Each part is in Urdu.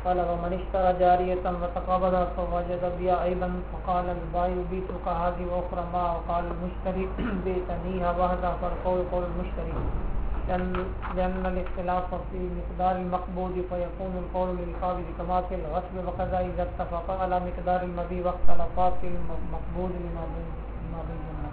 قال ومن اشترى جارية وتقابضها فوجد بها عيبا فقال البائع بيتك هذه وأخرى معه وقال المشتري بيتنيها وحدها فالقول قول المشتري لأن الاختلاف في مقدار المقبوض فيكون القول للقابض كما في الغصب وكذا إذا اتفق على مقدار المبيع واختلفا في المقبوض لما بينهما.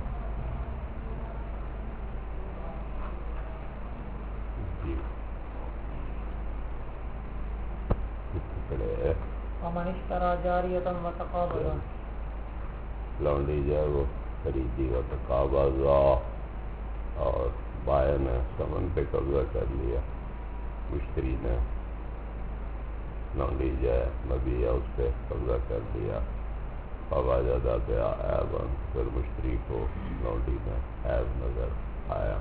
ومن اشترى جاریۃ وتقابضا لونڈی جو ہے وہ خریدی وتقابضا اور بائع نے ثمن پہ قبضہ کر لیا، مشتری نے لونڈی جو ہے مبیع اس پہ قبضہ کر لیا، فوجد بہا عیبا، پھر مشتری کو لونڈی میں عیب نظر آیا،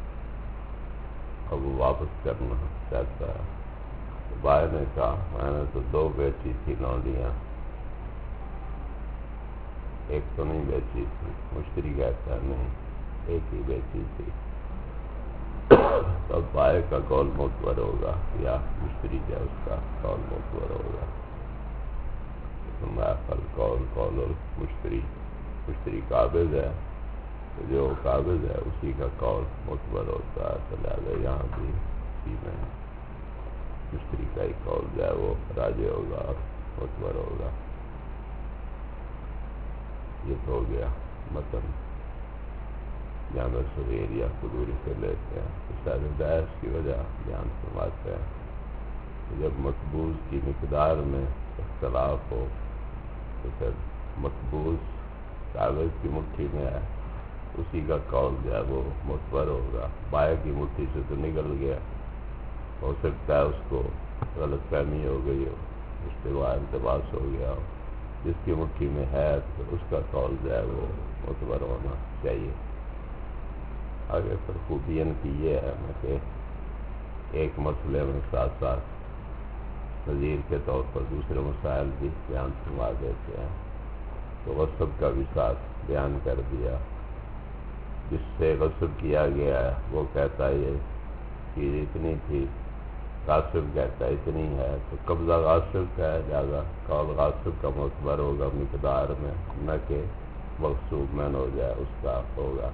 اب وہ واپس کرنا چاہتا ہے۔ بائع نے کہا میں نے تو 2 بیچی تھی لونڈیاں، ایک تو نہیں بیچی تھی۔ مشتری کہتا ہے نہیں، ایک ہی بیچی تھی۔ تب بائع کا قول معتبر ہوگا یا مشتری کا اس کا قول معتبر ہوگا؟ قول المشتری، مشتری قابض ہے تو جو قابض ہے اسی کا قول معتبر ہوتا ہے، تو لہٰذا یہاں بھی اسی میں مشتری کا ہی قول جو ہے وہ راجع ہوگا اور معتبر ہوگا۔ یہ تو ہو گیا متن، جامع صغیر یا قدوری سے لیتے ہیں۔ استاد بحث کی وجہ بیان فرماتے ہیں کہ جب مقبوض کی مقدار میں اختلاف ہو تو پھر مقبوض کاغذ کی مٹھی میں ہے، اسی کا قول جو ہے وہ معتبر ہوگا۔ بائع کی مٹھی سے تو نکل گیا، ہو سکتا ہے اس کو غلط فہمی ہو گئی ہو، اشتباہ التباس ہو گیا ہو، جس کی مٹھی میں ہے تو اس کا قول جو ہے وہ معتبر ہونا چاہیے۔ آگے پر خوبیاں کی یہ ہے کہ ایک مسئلے میں ساتھ ساتھ نظیر کے طور پر دوسرے مسائل بھی بیان فرما دیتے ہیں، تو غصب کا بھی ساتھ بیان کر دیا۔ جس سے غصب کیا گیا ہے وہ کہتا ہے یہ چیز اتنی تھی، غاصب کہتا ہے اتنی ہے، تو قبضہ غاصب کا ہے، لہٰذا قول غاصب کا معتبر ہوگا مقدار میں، نہ کہ مغصوب من ہو جائے اس کا ہوگا۔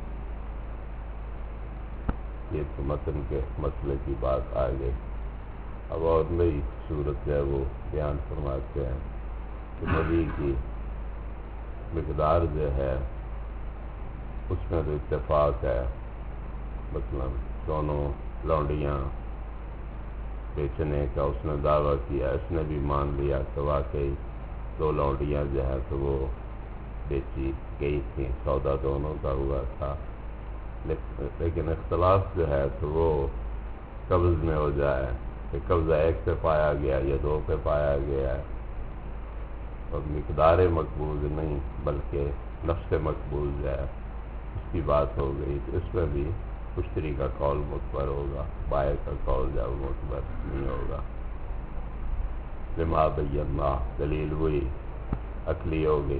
یہ تو متن کے مسئلے کی بات آ گئی۔ اب اور نئی صورت ہے وہ بیان فرماتے ہیں کہ مبیع کی مقدار جو ہے اس میں تو اتفاق ہے، مطلب دونوں لونڈیاں بیچنے کا اس نے دعویٰ کیا، اس نے بھی مان لیا کہ واقعی 2 لونڈیاں جو ہے تو وہ بیچی گئی تھیں، سودا دونوں کا ہوا تھا، لیکن اختلاف جو ہے تو وہ قبض میں ہو جائے کہ قبضہ 1 پہ پایا گیا یا 2 پہ پایا گیا ہے، اور مقدار مقبوض نہیں بلکہ نفس مقبوض ہے اس کی بات ہو گئی، تو اس میں بھی مشتری کا قول معتبر ہوگا، بائع کا قول جو معتبر نہیں ہوگا۔ لما بینا، دلیل ہوئی عقلی ہو گئی،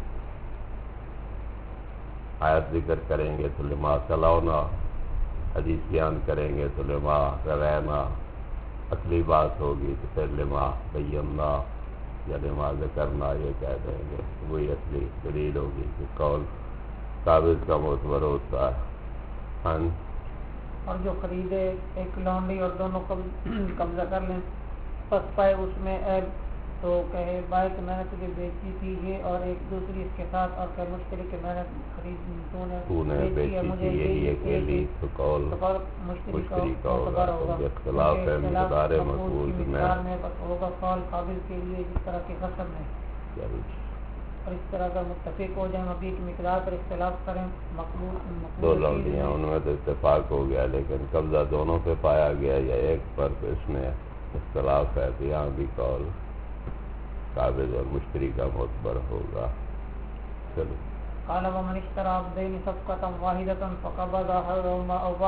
آیت ذکر کریں گے تو لما تلونا، حدیث بیان کریں گے تو لما روینا، عقلی بات ہوگی تو پھر لما بینا یا لما ذکرنا یہ کہہ دیں گے، وہی عقلی دلیل ہوگی کہ قول قابض کا معتبر ہوتا ہے۔ ہاں، اور جو خریدے ایک لونڈی اور دونوں قبضہ کر لیں، پس پائے اس میں عیب تو کہے بائع کہ میں نے تجھے بیچی تھی یہ، اور ایک دوسری اس کے ساتھ، اور کہ مشتری کہ میں نے خرید تو نے بیچی ہے مجھے یہی تو قول مشتری کا ہوگا، اختلاف ہے مقدار مقبول میں ہوگا قول قابل کے لیے جس طرح کے غصب میں، اور اس طرح اگر متفق ہو جائیں مبیع کی مقدار پر اختلاف کریں، مقبول 2 لونڈیاں ان میں تو اتفاق ہو گیا لیکن قبضہ دونوں پہ پایا گیا یا ایک پر، تو اس میں اختلاف ہے، تو یہاں بھی قول قابض اور مشتری کا معتبر ہوگا۔ چلو قال ومن اشترى عبدين صفقة واحدة فقبض أحدهما أو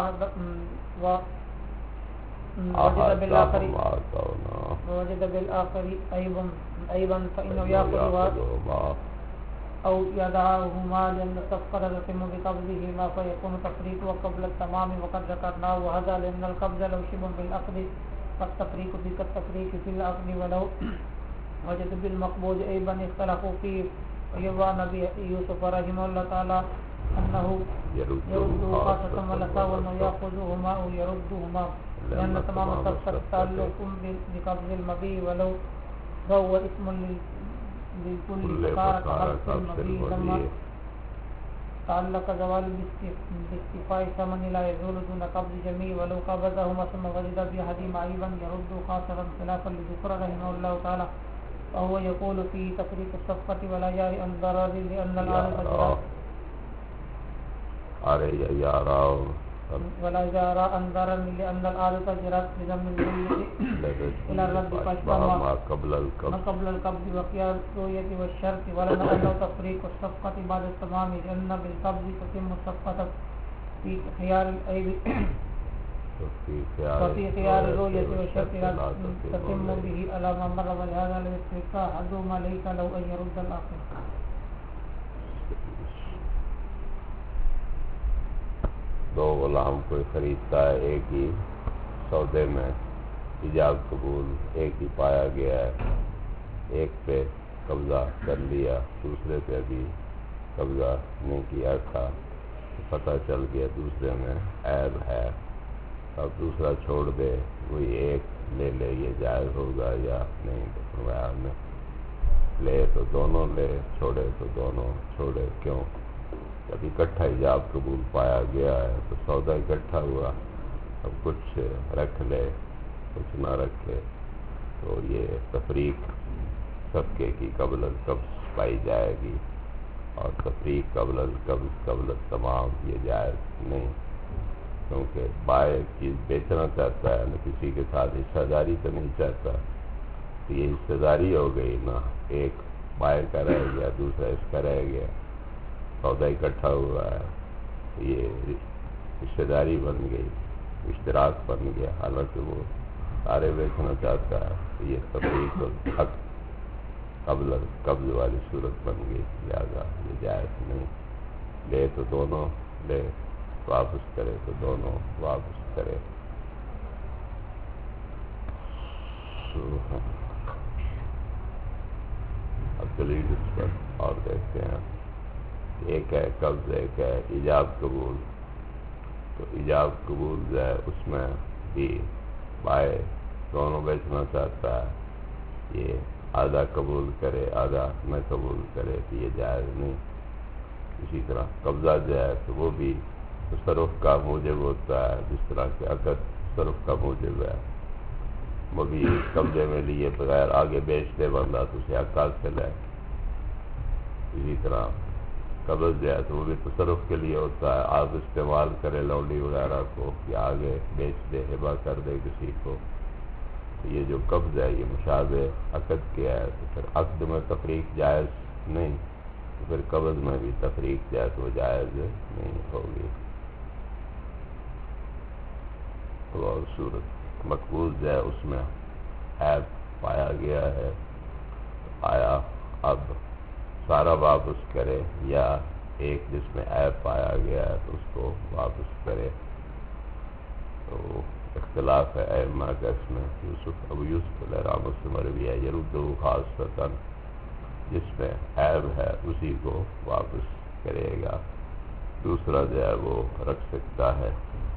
ووجد بالآخر عيبا فإنه يأخذها أو يدعهما لأن الصفقة تتم بقبضهما فيكون تفريطه قبل التمام، وقد ذكرناه وهذا لأن القبض لو شبه بالعقد فالتفريق بالتفريق في العقد ولو وجد بالمقبوض عيبا اختلفوا فيه ويروى نبي يوسف رحمه الله تعالى أنه يرده خاصة ولساوى أنه يأخذهما أو يردهما لأن تمام الصفقة تعلق بقبض المبيع ولو فهو اسم للكل فصار كحبس المبيع لما تعلق زوال باستيفاء ثمن لا يزول دون قبض جميع ولو قبضهما ثم وجد بأحدهما عيبا يرد خاصة خلافا لذكر رحمه الله تعالى وهو يقول في تفريق الصفقة ولا جاري عن ضرر لأن العارض جرات ولا جارى عن ضرر لأن العارض جرات بضم الجملة إلى الرد فاشبه ما قبل القبض وخيار الرؤية والشرط ولنا أنه تفريق الصفقة بعد التمام لأن بالقبض تتم الصفقة في خيار العيب وفي خيار الرؤية والشرط لا تتم به على ما مر ولهذا الاستحقاق أحدهما ليس له أن يرد الآخر. دو غلام کوئی خریدتا ہے ایک ہی سودے میں ایجاب قبول ایک ہی پایا گیا ہے ایک پہ قبضہ کر لیا دوسرے پہ ابھی قبضہ نہیں کیا تھا پتہ چل گیا دوسرے میں عیب ہے اب دوسرا چھوڑ دے وہی ایک لے لے یہ جائز ہوگا یا نہیں فرمایا نے لے تو دونوں لے چھوڑے تو دونوں چھوڑے کیوں جب اکٹھا ایجاب قبول پایا گیا ہے تو سودا اکٹھا ہوا اب کچھ رکھ لے کچھ نہ رکھے تو یہ تفریق صفقے کی قبل القبض پائی جائے گی اور تفریق قبل القبض قبل التمام یہ جائز نہیں کیونکہ بائع ایک چیز بیچنا چاہتا ہے نہ کسی کے ساتھ حصہ داری تو نہیں چاہتا تو یہ حصہ داری ہو گئی نا ایک بائع کا رہ گیا دوسرا اس کا رہ گیا سودا اکٹھا ہوا ہے یہ رشتہ داری بن گئی اشتراک بن گیا حالانکہ وہ سارے بیچنا چاہتا ہے تو یہ تفریق الحق قبل قبض والی صورت بن گئی لہٰذا یہ جائز نہیں لے تو دونوں لے واپس کرے تو دونوں واپس کرے. اب دلیل اس پر اور دیکھتے ہیں. ایک ہے قبض ایک ہے ایجاب قبول. تو ایجاب قبول جو ہے اس میں بھی بائع دونوں بیچنا چاہتا ہے یہ آدھا قبول کرے آدھا نہ قبول کرے تو یہ جائز نہیں. اسی طرح قبضہ جو ہے تو وہ بھی تصرف کا موجب ہوتا ہے جس طرح کہ عقد تصرف کا موجب ہے. مبی قبضے میں لیے بغیر آگے بیچ دے بندہ تو اسے حق حاصل ہے. اسی طرح قبض جو ہے تو وہ بھی تصرف کے لیے ہوتا ہے. آپ استعمال کرے لونڈی وغیرہ کو یا آگے بیچ دے ہبہ کر دے کسی کو. تو یہ جو قبض ہے یہ مشابہ عقد کیا ہے تو پھر عقد میں تفریق جائز نہیں تو پھر قبض میں بھی تفریق جائز وہ جائز نہیں ہوگی. اور صورت مقبوض جو ہے اس میں عیب پایا گیا ہے آیا اب سارا واپس کرے یا ایک جس میں عیب پایا گیا ہے تو اس کو واپس کرے. تو اختلاف ہے ائمہ کا اس میں. ابو یوسف علیہ رحمۃ سے مروی ہے یردہ خاصۃ جس میں عیب ہے اسی کو واپس کرے گا. دوسرا جو ہے وہ رکھ سکتا ہے.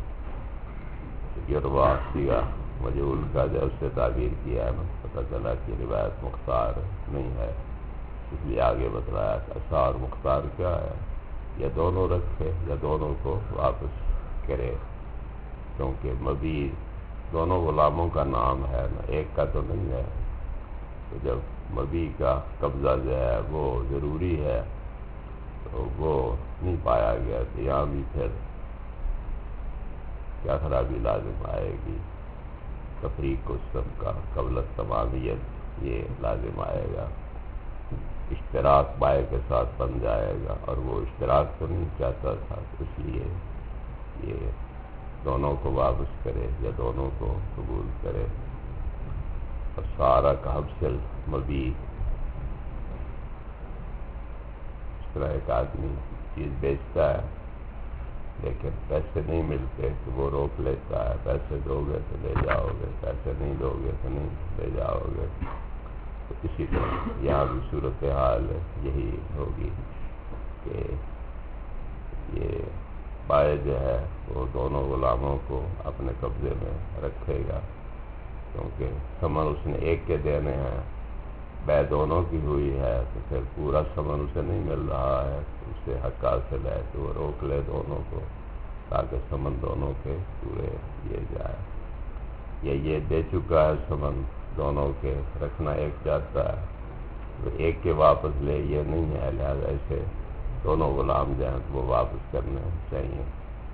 یروا سیگا مجہول کا جو اس سے تعبیر کیا ہے پتہ چلا کہ روایت مختار نہیں ہے اس لیے آگے بتلایا کہ اثار مختار کیا ہے یا دونوں رکھے یا دونوں کو واپس کرے کیونکہ مبی دونوں غلاموں کا نام ہے نا ایک کا تو نہیں ہے. تو جب مبی کا قبضہ جو ہے وہ ضروری ہے تو وہ نہیں پایا گیا تو یہاں بھی پھر کیا خرابی لازم آئے گی. تفریق السم کا قبل التمامیت یہ لازم آئے گا. اشتراک بائع کے ساتھ بن جائے گا اور وہ اشتراک تو نہیں چاہتا تھا اس لیے یہ دونوں کو واپس کرے یا دونوں کو قبول کرے. اور سارا کا حبسل مبی اس طرح ایک آدمی چیز بیچتا ہے لیکن پیسے نہیں ملتے تو وہ روک لیتا ہے، پیسے دو گے تو لے جاؤ گے، پیسے نہیں دو گے تو نہیں لے جاؤ گے۔ تو اسی طرح یہاں بھی صورتحال یہی ہوگی کہ یہ بائے جو ہے وہ دونوں غلاموں کو اپنے قبضے میں رکھے گا، کیونکہ ثمن اس نے ایک کے دینے ہیں، بے دونوں کی ہوئی ہے، تو پھر پورا ثمن اسے نہیں مل رہا ہے، اس سے حق حاصل ہے تو وہ روک لے دونوں کو تاکہ ثمن دونوں کے پورے کیے جائے۔ یا یہ دے چکا ہے ثمن دونوں کے، رکھنا ایک چاہتا ہے تو ایک کے واپس لے، یہ نہیں ہے، لہذا ایسے دونوں غلام جو ہیں تو وہ واپس کرنے چاہیے۔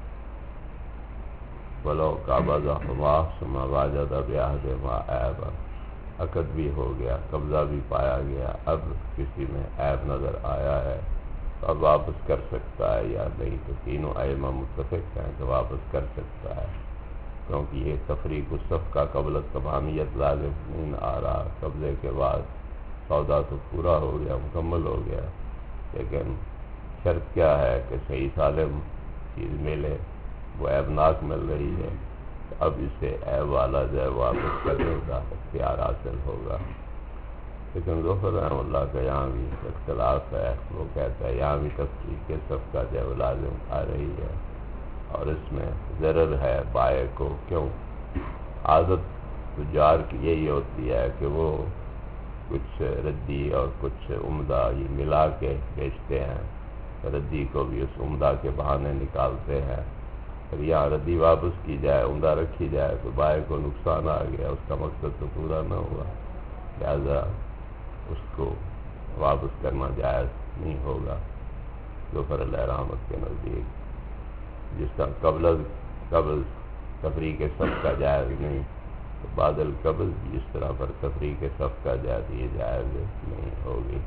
بلو قابض ما ثم واجد بعہد ما عیبا، عقد بھی ہو گیا، قبضہ بھی پایا گیا، اب کسی میں عیب نظر آیا ہے تو اب واپس کر سکتا ہے یا نہیں، تو تینوں ائمہ متفق ہیں کہ واپس کر سکتا ہے، کیونکہ یہ تفریق الصفقہ قبل التمامیت لازم نہیں آ رہا۔ قبضے کے بعد سودا تو پورا ہو گیا، مکمل ہو گیا، لیکن شرط کیا ہے کہ صحیح سالم چیز ملے، وہ عیبناک مل رہی ہے، اب اسے عیب والا جو ہے واپس کرنے کا اختیار حاصل ہوگا۔ لیکن ظفر رحمہ اللہ کا یہاں بھی اختلاف ہے، وہ کہتا ہے یہاں بھی تفریق صفقہ جو ہے لازم آ رہی ہے، اور اس میں ضرر ہے بائع کو۔ کیوں؟ عادت تجار کی یہی ہوتی ہے کہ وہ کچھ ردی اور کچھ عمدہ یہ ملا کے بیچتے ہیں، ردی کو بھی اس عمدہ کے بہانے نکالتے ہیں، پھر یہاں ردی واپس کی جائے، عمدہ رکھی جائے تو بائع کو نقصان آ گیا، اس کا مقصد تو پورا نہ ہوا، لہذا اس کو واپس کرنا جائز نہیں ہوگا ظفر علیہ رحمت کے نزدیک۔ جس طرح قبل تفریق صفقہ جائز نہیں، تو بعد القبض بھی اس طرح پر تفریق صفقہ جائز نہیں ہوگی۔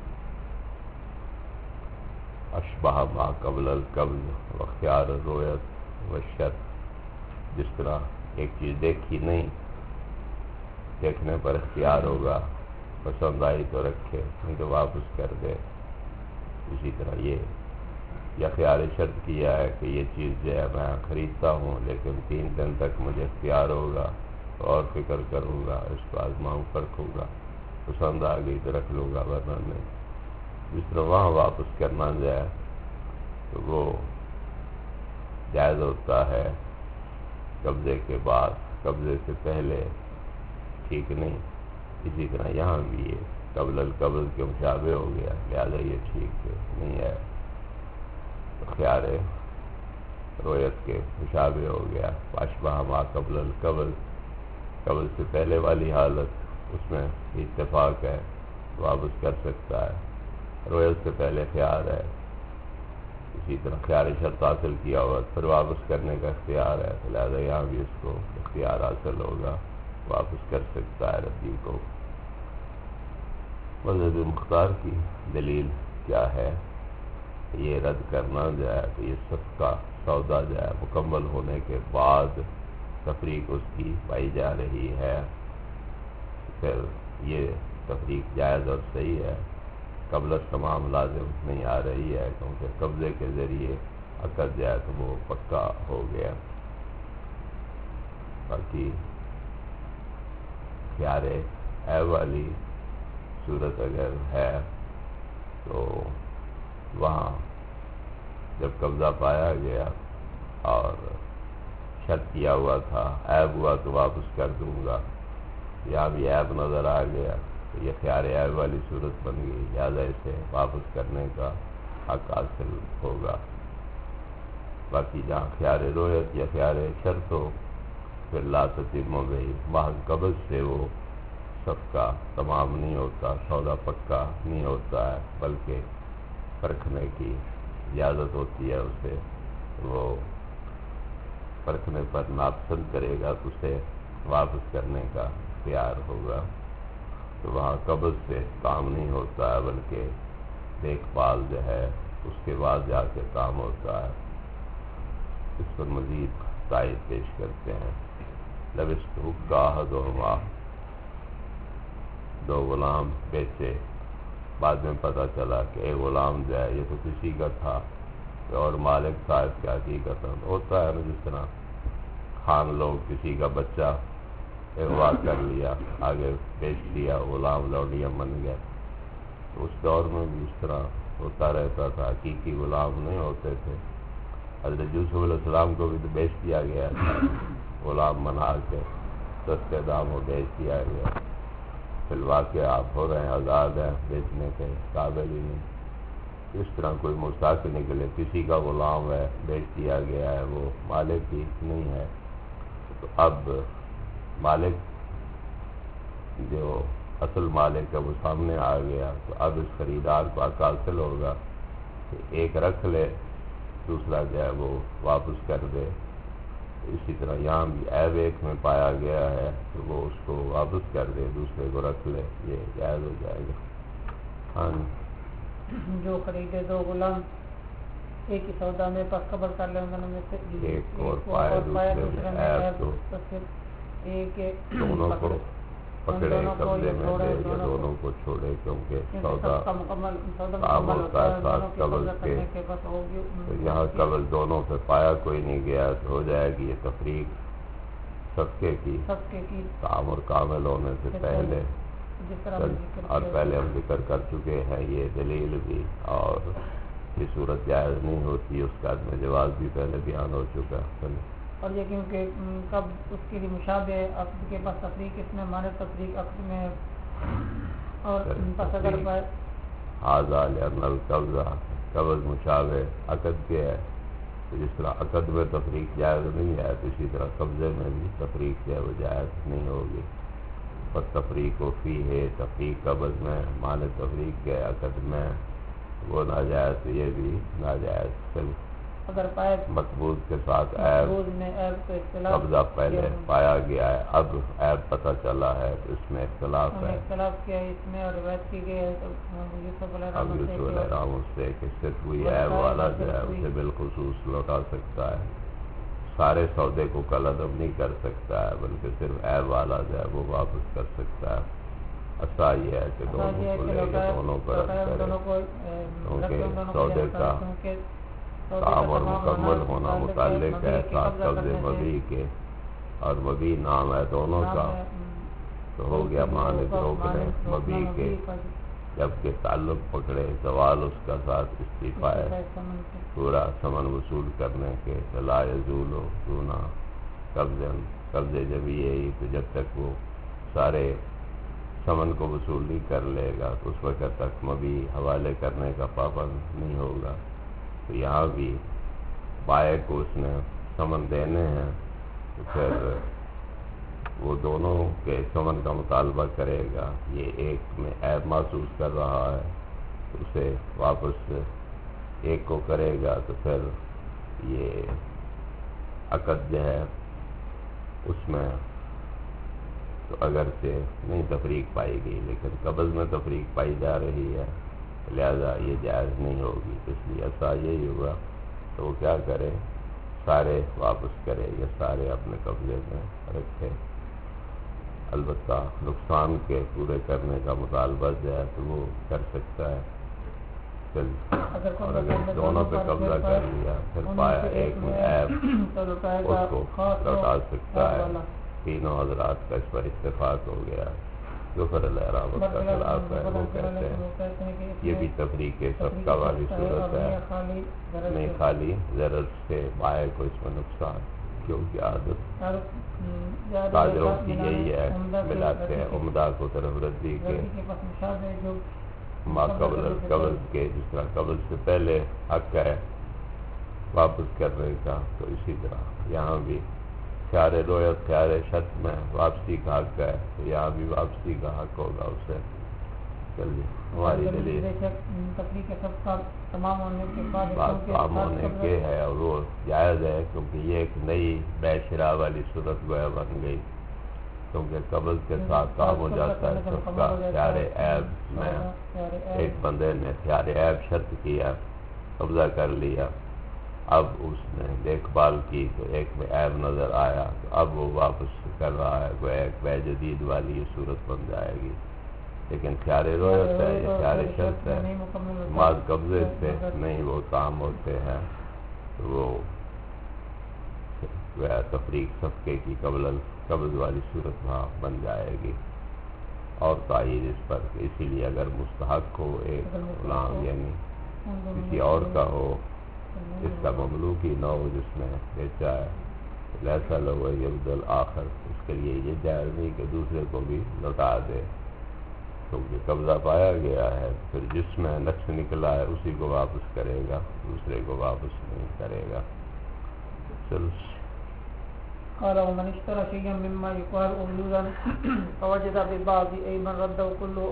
اشبہ ما قبل القبض واختیار الرؤیت والشرط، جس طرح ایک چیز دیکھی نہیں، دیکھنے پر اختیار ہوگا، پسند آئی تو رکھے نہیں تو واپس کر دے، اسی طرح یہ یا خیال شرط کیا ہے کہ یہ چیز جو ہے میں خریدتا ہوں لیکن 3 دن تک مجھے اختیار ہوگا اور فکر کروں گا، اس کو آزماؤں پرکھوں گا، پسند آ گئی تو رکھ لوں گا ورنہ نہیں۔ جس طرح وہاں واپس کرنا جائے تو وہ جائز ہوتا ہے قبضے کے بعد، قبضے سے پہلے ٹھیک نہیں۔ اسی طرح یہاں بھی یہ قبل القبض کے مشابہ ہو گیا، لہذا یہ ٹھیک نہیں ہے، خیار رویت کے مشابہ ہو گیا۔ اشبہ ما قبل القبض، قبض سے پہلے والی حالت اس میں اتفاق ہے، واپس کر سکتا ہے، رویت سے پہلے خیار ہے، اسی طرح خیار شرط حاصل کیا ہوا پھر واپس کرنے کا اختیار ہے، لہذا یہاں بھی اس کو اختیار حاصل ہوگا، واپس کر سکتا ہے ردی کو۔ مذہب مختار کی دلیل کیا ہے؟ یہ رد کرنا جو ہے تو یہ صفقہ سودا جو ہے مکمل ہونے کے بعد تفریق اس کی پائی جا رہی ہے، پھر یہ تفریق جائز اور صحیح ہے، قبل تمام لازم نہیں آ رہی ہے، کیونکہ قبضے کے ذریعے عقد جو ہے تو وہ پکا ہو گیا۔ باقی خیار عیب والی صورت اگر ہے تو وہاں جب قبضہ پایا گیا اور شرط کیا ہوا تھا عیب ہوا تو واپس کر دوں گا، یہاں بھی عیب نظر آ گیا تو یہ خیار عیب والی صورت بن گئی، لہٰذا اسے واپس کرنے کا حق حاصل ہوگا۔ باقی جہاں خیار رویت یا خیار شرط ہو پھر لا تتم بہی، محض قبض سے وہ صفقہ تمام نہیں ہوتا، سودا پکا نہیں ہوتا ہے، بلکہ پرکھنے کی اجازت ہوتی ہے اسے، وہ پرکھنے پر ناپسند کرے گا تو اسے واپس کرنے کا اختیار ہوگا۔ تو وہاں قبض سے کام نہیں ہوتا ہے بلکہ دیکھ بھال جو ہے اس کے بعد جا کے کام ہوتا ہے۔ اس پر مزید تائید پیش کرتے ہیں، لبستحقاہدہما، دو غلام بیچے، بعد میں پتہ چلا کہ ایک غلام جو ہے یہ تو کسی کا تھا، اور مالک صاحب کی حقیقت ہوتا ہے نا، جس طرح خان لوگ کسی کا بچہ اغوا کر لیا، آگے بیچ دیا، غلام لوڈیا بن گیا، تو اس دور میں بھی اس طرح ہوتا رہتا تھا، حقیقی غلام نہیں ہوتے تھے۔ حضرت یوسف علیہ السلام کو بھی تو بیچ دیا گیا تھا، غلام بنا کے سستے داموں بیچ دیا گیا۔ فی الواقع آپ ہو رہے ہیں، آزاد ہیں، بیچنے کے قابل ہی نہیں۔ اس طرح کوئی مستحق نکلے، کسی کا غلام ہے، بیچ دیا گیا ہے، وہ مالک ہی نہیں ہے، تو اب مالک جو اصل مالک ہے وہ سامنے آ گیا، تو اب اس خریدار کو حق حاصل ہوگا کہ ایک رکھ لے، دوسرا جو ہے وہ واپس کر دے۔ اسی طرح یہاں بھی عیب ایک میں پایا گیا ہے تو وہ اس کو واپس کر دے، دوسرے کو رکھ لے، یہ جائز ہو جائے گا۔ ہاں جو خریدے دو غلام ایک ہی سودا میں پس قبل کر لیں، دونوں میں سے ایک اور پائے دوسرے میں عیب، تو دونوں کو پکڑے قبضے میں دے یا دونوں کو چھوڑے، کیونکہ سودا کام ہوتا ہے ساتھ قبض کے، تو یہاں قبض دونوں پہ پایا کوئی نہیں گیا، تو ہو جائے گی یہ تفریق صدقے کی تعامر کامل ہونے سے پہلے۔ اور پہلے ہم ذکر کر چکے ہیں یہ دلیل بھی، اور یہ صورت جائز نہیں ہوتی، اس کا عدم جواز بھی پہلے بیان ہو چکا ہے۔ اور یہ کیونکہ کب اس کے لیے مشابہ عقد کے پاس تفریق اس میں مانے تفریق عقد میں، اور پس اگر آزاد القبضہ قبض مشابہ عقد کے ہے، تو جس طرح عقد میں تفریق جائز نہیں ہے، تو اسی طرح قبضے میں بھی تفریق جو ہے وہ جائز نہیں ہوگی۔ پر تفریق و فی ہے، تفریق قبض میں مانے تفریق کے عقد میں وہ ناجائز، یہ بھی ناجائز۔ اگر پائے مطبوع کے ساتھ عیب قبضہ پہلے پایا گیا ہے، اب عیب پتہ چلا ہے، تو اس میں اختلاف ہے۔ اختلاف کیا ہے اس میں، اور روایت کی گئی ہے یوسف علیہ السلام سے کہ صرف وہی عیب والا جو ہے اسے بالخصوص لوٹا سکتا ہے، سارے سودے کو کالعدم نہیں کر سکتا ہے، بلکہ صرف عیب والا جو ہے وہ واپس کر سکتا ہے۔ ایسا یہ ہے کہ دونوں کو لے کے دونوں کو رد کرے، کیونکہ سودے کا کام اور مکمل ہونا متعلق ہے ساتھ قبض مبیع کے، اور مبیع نام ہے دونوں کا، تو ہو گیا مالک روکنے مبیع کے، جبکہ تعلق پکڑے زوال اس کا ساتھ استعفا ہے، پورا ثمن وصول کرنے کے، لا یزول دون قبضے جب یہی، تو جب تک وہ سارے ثمن کو وصول نہیں کر لے گا تو اس وقت تک مبیع حوالے کرنے کا پابند نہیں ہوگا۔ تو یہاں بھی بائع کو اس نے ثمن دینے ہیں، تو پھر وہ دونوں کے ثمن کا مطالبہ کرے گا، یہ ایک میں عیب محسوس کر رہا ہے تو اسے واپس ایک کو کرے گا، تو پھر یہ عقد جو ہے اس میں تو اگرچہ نہیں تفریق پائی گئی، لیکن قبض میں تفریق پائی جا رہی ہے، لہذا یہ جائز نہیں ہوگی۔ اس لیے ایسا یہی ہوا تو وہ کیا کرے، سارے واپس کرے یا سارے اپنے قبضے میں رکھے، البتہ نقصان کے پورے کرنے کا مطالبہ جو ہے تو وہ کر سکتا ہے۔ اور اگر دونوں پہ قبضہ کر لیا پھر پایا ایک میں عیب، اس کو لوٹا سکتا ہے۔ تینوں حضرات کا اس پر اتفاق ہو گیا۔ جو فر الحرام کا خلاف ہے وہ کہتے ہیں یہ بھی تفریق صفقہ والی صورت ہے، نہیں خالی ضرر سے بائع کو اس میں نقصان، کیونکہ عادت تاجروں کی یہی ہے، ملاتے ہیں عمدہ کو طرف ردی کے ما قبل قبض کے، جس طرح قبض سے پہلے حق ہے واپس کرنے کا، تو اسی طرح یہاں بھی خیار رویت خیار شرط میں واپسی کا حق ہے، تو یہاں بھی واپسی کا حق ہوگا اسے۔ چلیے ہماری دلیل بات تمام ہونے کے ہے، اور وہ جائز ہے، کیونکہ یہ ایک نئی بے شرا والی صورت گویا بن گئی، کیونکہ قبض کے ساتھ کام ہو جاتا ہے سب کا۔ خیار عیب میں ایک بندے نے خیار عیب شرط کیا، قبضہ کر لیا، اب اس نے دیکھ بھال کی تو ایک میں عیب نظر آیا، تو اب وہ واپس کر رہا ہے، وہ ایک بے جدید والی یہ صورت بن جائے گی۔ لیکن خیار رویت ہے، یہ خیار شرط ہے، مال قبضے سے نہیں وہ کام ہوتے ہیں۔ وہ تفریق صفقے کی قبض والی صورت وہاں بن جائے گی، اور تائید اس پر کہ اسی لیے اگر مستحق ہو ایک غلام یعنی کسی اور کا ہو، اس کا مملوکی نہ ہو جس نے بیچا ہے، لیسا لو یبد الآخر، اس کے لیے یہ جائز نہیں کہ دوسرے کو بھی لوٹا دے، کیونکہ قبضہ پایا گیا ہے، پھر جس میں نقص نکلا ہے اسی کو واپس کرے گا، دوسرے کو واپس نہیں کرے گا۔ قال ومن اشترى شيئا مما يقال أغلوظا فوجد ببعض عيبا رده كله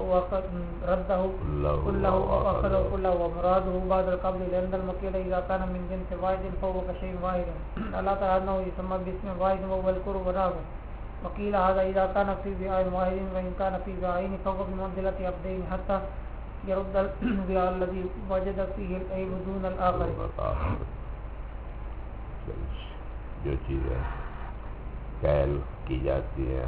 وأخذه كله ومراده بعد القبض، لأن المكيل إذا كان من جنس واحد فهو كشيء واحد، ألا ترى أنه يسمى باسم واحد وهو الكر وناه، وقيل هذا إذا كان في بيع واحد، وإن كان في بيعين فهو بمنزلة عبدين حتى يرد البيع الذي وجد فيه العيب دون الآخر۔ جو چیزیں کیل کی جاتی ہے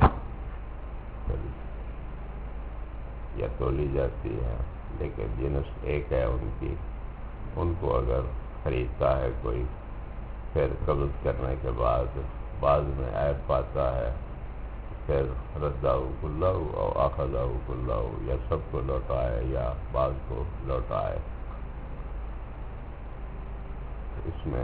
یا تولی جاتی ہے لیکن جنس ایک ہے ان کو اگر خریدتا ہے کوئی، پھر قبض کرنے کے بعد میں عیب پاتا ہے، پھر ردہ کلہ اور اخذہ کلہ، یا سب کو لوٹائے یا بعض کو لوٹائے۔ اس میں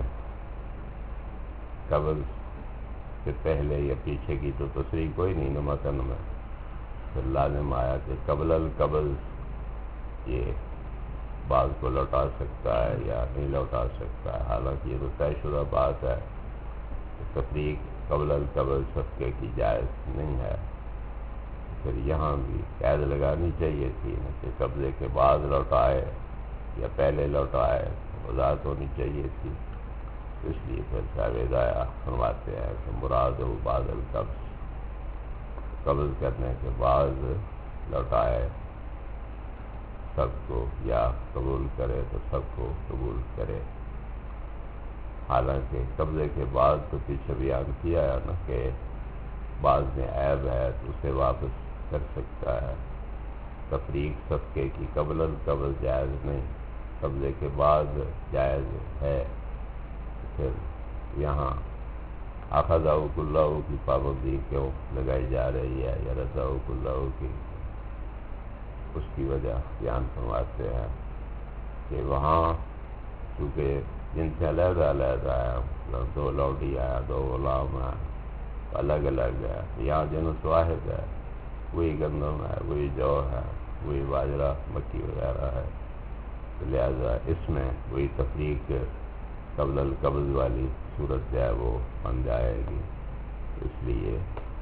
قبض سے پہلے یا پیچھے کی تو تصریح کوئی نہیں نا متن میں، پھر لازم آیا کہ قبل القبض یہ بعض کو لوٹا سکتا ہے یا نہیں لوٹا سکتا ہے، حالانکہ یہ تو طے شدہ بات ہے، تفریق قبل القبض صفقے کی جائز نہیں ہے۔ پھر یہاں بھی قید لگانی چاہیے تھی نا کہ قبضے کے بعد لوٹائے یا پہلے لوٹائے، وضاحت ہونی چاہیے تھی، اس لیے پھر صاحب ہدایہ فرماتے ہیں کہ مراد ہو بعد القبض، قبض کرنے کے بعد لوٹائے سب کو، یا قبول کرے تو سب کو قبول کرے۔ حالانکہ قبضے کے بعد تو پیچھے بیان کیا ہے نا کہ بعض میں عیب ہے تو اسے واپس کر سکتا ہے، تفریق صفقے کی قبل القبض جائز نہیں، قبضے کے بعد جائز ہے۔ پھر یہاں اخذہ کلہ کی پابندی کیوں لگائی جا رہی ہے یا رضا کلہ کی، اس کی وجہ بیان فرماتے ہیں کہ وہاں چونکہ جن سے علیحدہ ہے، دو لوڈی ہے، دو غلام ہے، الگ الگ ہے، یہاں جنس واحد ہے، وہی گندم ہے، وہی جو ہے، وہی باجرہ مکی وغیرہ ہے، لہذا اس میں وہی تفریق قبل القبض والی صورت جو ہے وہ بن جائے گی، اس لیے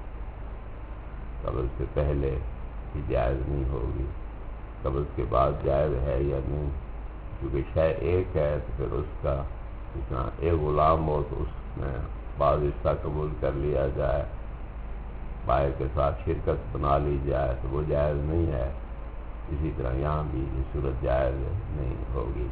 قبض سے پہلے کی جائز نہیں ہوگی، قبض کے بعد جائز ہے یا نہیں، کیونکہ شے ایک ہے تو پھر اس کا جتنا ایک غلام ہو تو اس میں بعض حصہ قبول کر لیا جائے، بائع کے ساتھ شرکت بنا لی جائے تو وہ جائز نہیں ہے، اسی طرح یہاں بھی یہ صورت جائز نہیں ہوگی۔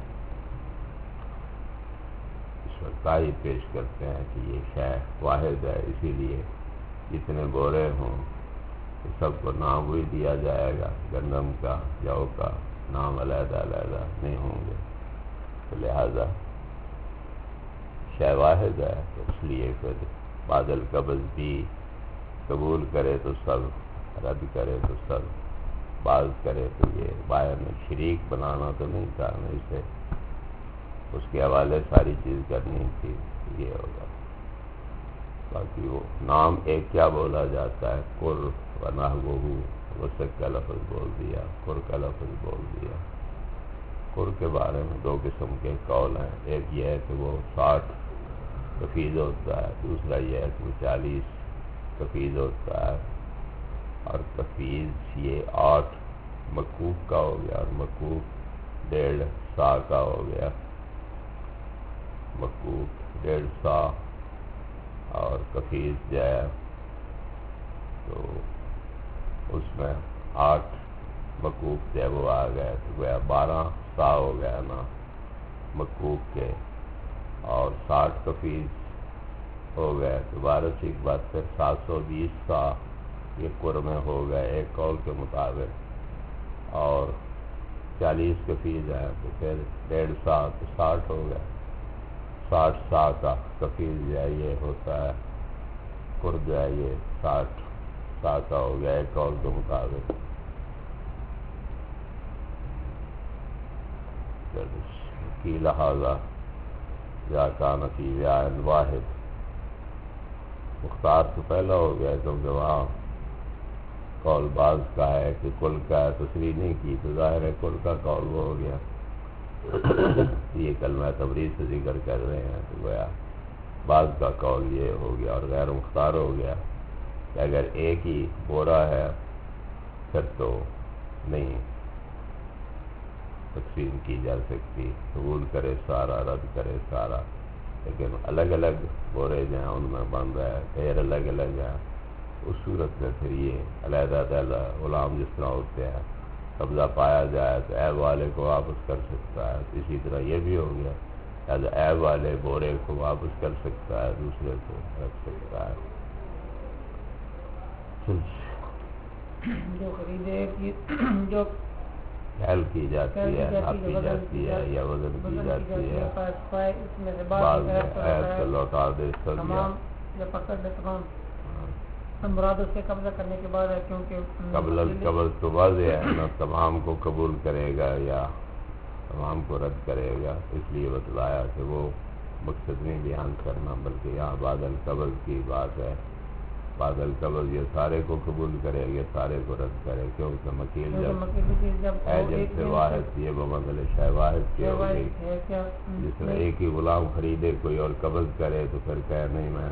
تائید پیش کرتے ہیں کہ یہ شے واحد ہے، اسی لیے جتنے بورے ہوں سب کو نام وہی دیا جائے گا، گندم کا جو کا نام علیحدہ علیحدہ نہیں ہوں گے، تو لہذا شے واحد ہے، اس لیے پھر بعد القبض بھی قبول کرے تو سب، رد کرے تو سب، بعض کرے تو یہ بائع میں شریک بنانا تو نہیں تھا نا، اسے اس کے حوالے ساری چیز کرنی تھی، یہ ہوگا۔ باقی وہ نام ایک کیا بولا جاتا ہے، قر و نحوہ، وسق کا لفظ بول دیا، قر کا لفظ بول دیا۔ قر کے بارے میں دو قسم کے قول ہیں، ایک یہ ہے کہ وہ 60 کفیز ہوتا ہے، دوسرا یہ ہے کہ وہ 40 کفیز ہوتا ہے، اور کفیز یہ 8 مکوک کا ہو گیا، اور مکوک 1.5 سا کا ہو گیا، مکوک 1.5 سا اور کفیز جو ہے تو اس میں 8 مکوک جو ہے وہ آ گئے تو گویا 12 سا ہو گیا نا مکوک کے، اور 60 کفیز ہو گئے تو 12 سے ایک بات پھر 720 سا یہ قر میں ہو گئے ایک قول کے مطابق، اور 40 کفیز ہیں تو پھر 1.5 سا تو 60 ہو گئے، 60 سا کا کفیل جو ہے یہ ہوتا ہے، قرب جو ہے یہ 60 سا کا ہو گیا ایک قول کے مطابق۔ کی لہذا یا کان فی وعاء واحد، مختار تو پہلا ہو گیا کیونکہ وہاں قول بعض کا ہے کہ کل کا ہے، تصریح نہیں کی تو ظاہر ہے کل کا قول وہ ہو گیا۔ یہ کلمہ تبریز سے ذکر کر رہے ہیں تو گویا بعض کا قول یہ ہو گیا اور غیر مختار ہو گیا کہ اگر ایک ہی بورا ہے پھر تو نہیں تقسیم کی جا سکتی، قبول کرے سارا رد کرے سارا، لیکن الگ الگ بورے جو ہیں ان میں بن رہا ہے، پیر الگ الگ ہے، اس صورت میں پھر یہ علیحدہ علیحدہ غلام جس طرح ہوتے ہیں قبضہ پایا جائے تو عیب والے کو واپس کر سکتا ہے، اسی طرح یہ بھی ہو گیا لہٰذا عیب والے بورے کو واپس کر سکتا ہے، دوسرے کو رکھ سکتا ہے۔ جو خریدے کی جو حل کی جاتی ہے، ناپی جاتی ہے یا وزن کی جاتی ہے، بعض میں عیب سے لوٹا دے سکتا تمام یا پکڑ دے تمام مراد اس سے قبضہ کرنے کے بعد ہے، کیونکہ قبل تو واضح ہے نا، تمام کو قبول کرے گا یا تمام کو رد کرے گا، اس لیے بتلایا کہ وہ مقصد نہیں بیان کرنا بلکہ یہاں بعد القبض کی بات ہے۔ بعد القبض یہ سارے کو قبول کرے گا، سارے کو رد کرے، کیونکہ مکیل جب ایجنٹ سے واحد یہ بمثل شے واحد کی ہو گئی، جس طرح ایک ہی غلام خریدے کوئی اور قبض کرے تو پھر کہے نہیں میں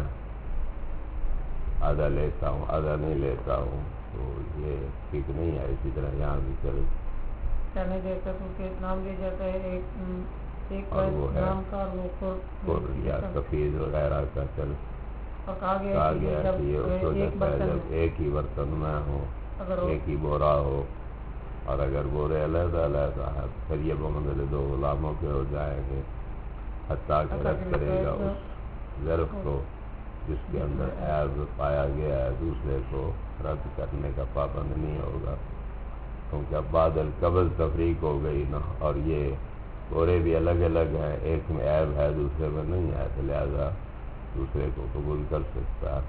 آدھا لیتا ہوں آدھا نہیں لیتا ہوں، تو یہ ٹھیک نہیں ہے۔ اسی طرح یہاں بھی چلے کہنے دیتا کیونکہ نام لیا جاتا ہے ایک اور وہ ہے نام کا یا کفیل وغیرہ کا چل کہا گیا کہ یہ اس وجہ سے جب ایک ہی برتن میں ہو، ایک ہی بورا ہو، اور اگر بورے علیحدہ علیحدہ ہے پھر یہ بمثل دو غلاموں کے ہو جائیں گے، حتیٰ کہ رد کرے گا اس ظرف کو جس کے اندر عیب پایا گیا ہے، دوسرے کو رد کرنے کا پابند نہیں ہوگا، کیونکہ اب بعد القبض تفریق ہو گئی نا، اور یہ بورے بھی الگ الگ ہیں، ایک میں عیب ہے دوسرے میں نہیں ہے، تو لہذا دوسرے کو قبول کر سکتا ہے۔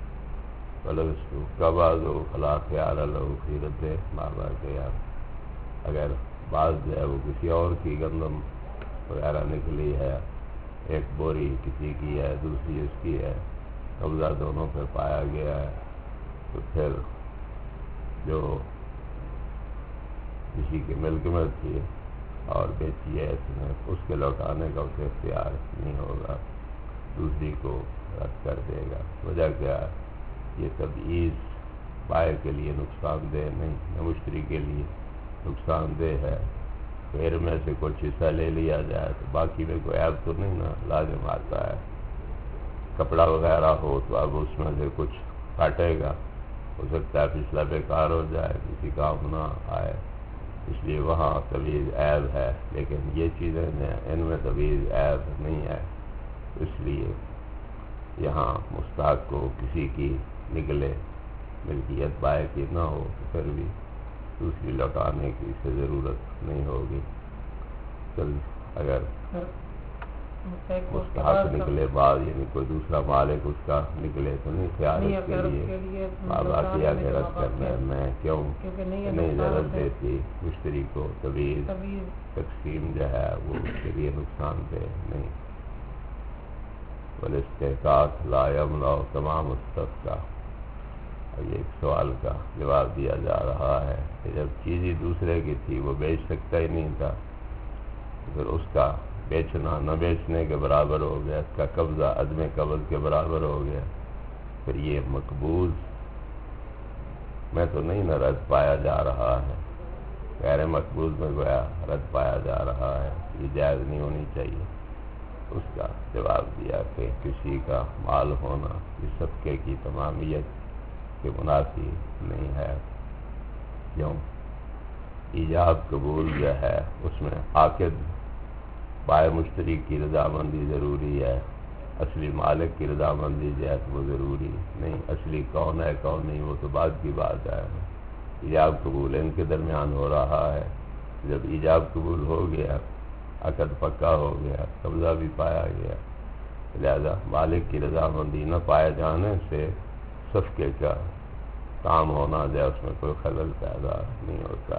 کب آدھو خلا خیال لہو خیرت ماں کے یار، اگر بعض جو ہے وہ کسی اور کی گندم وغیرہ نکلی ہے، ایک بوری کسی کی ہے دوسری اس کی ہے، قبضہ دونوں پہ پایا گیا ہے، تو پھر جو کسی کی ملک میں تھی اور بیچی ہے اس نے، اس کے لوٹانے کا اسے اختیار نہیں ہوگا، دوسری کو رد کر دے گا۔ وجہ کیا ہے؟ یہ تبعیض بائع کے لیے نقصان دہ نہیں، نہ مشتری کے لیے نقصان دہ ہے۔ پیر میں سے کچھ حصہ لے لیا جائے تو باقی میں کوئی عیب تو نہیں نا لازم آتا ہے، کپڑا وغیرہ ہو تو اب اس میں سے کچھ کاٹے گا، ہو سکتا ہے پچھلا بیکار ہو جائے، کسی کام نہ آئے، اس لیے وہاں تبعیض عیب ہے، لیکن یہ چیزیں ان میں تبعیض عیب نہیں ہے، اس لیے یہاں مستحق کو کسی کی نکلے ملکیت بائع کی نہ ہو تو پھر بھی دوسری لوٹانے کی سے ضرورت نہیں ہوگی۔ اگر مستحق نکلے بعد یعنی کوئی دوسرا مالک اس کا نکلے تو نہیں خیال اس کے لیے ماں باقیہ کے رد کرنے میں کیوں نہیں ضرورت دیتی مشتری کو، تبعیض تقسیم جو ہے وہ اس کے لیے نقصان دہ نہیں۔ والاستحقاق لا یمنع تمام الصف کا، یہ ایک سوال کا جواب دیا جا رہا ہے کہ جب چیز ہی دوسرے کی تھی وہ بیچ سکتا ہی نہیں تھا، پھر اس کا بیچنا نہ بیچنے کے برابر ہو گیا، اس کا قبضہ عدم قبض کے برابر ہو گیا، پھر یہ مقبوض میں تو نہیں نہ رد پایا جا رہا ہے، غیر مقبوض میں گویا رد پایا جا رہا ہے، یہ جائز نہیں ہونی چاہیے۔ اس کا جواب دیا کہ کسی کا مال ہونا اس صدقے کی تمامیت کے منافی نہیں ہے، کیوں؟ ایجاب قبول جو ہے اس میں عاقد بائع مشتری کی رضامندی ضروری ہے، اصلی مالک کی رضامندی جو ہے وہ ضروری نہیں، اصلی کون ہے کون نہیں وہ تو بعد کی بات ہے، ایجاب قبول ان کے درمیان ہو رہا ہے، جب ایجاب قبول ہو گیا، عقد پکا ہو گیا، قبضہ بھی پایا گیا، لہذا مالک کی رضامندی نہ پائے جانے سے صفقے کا کام ہونا جائے اس میں کوئی خلل پیدا نہیں ہوتا.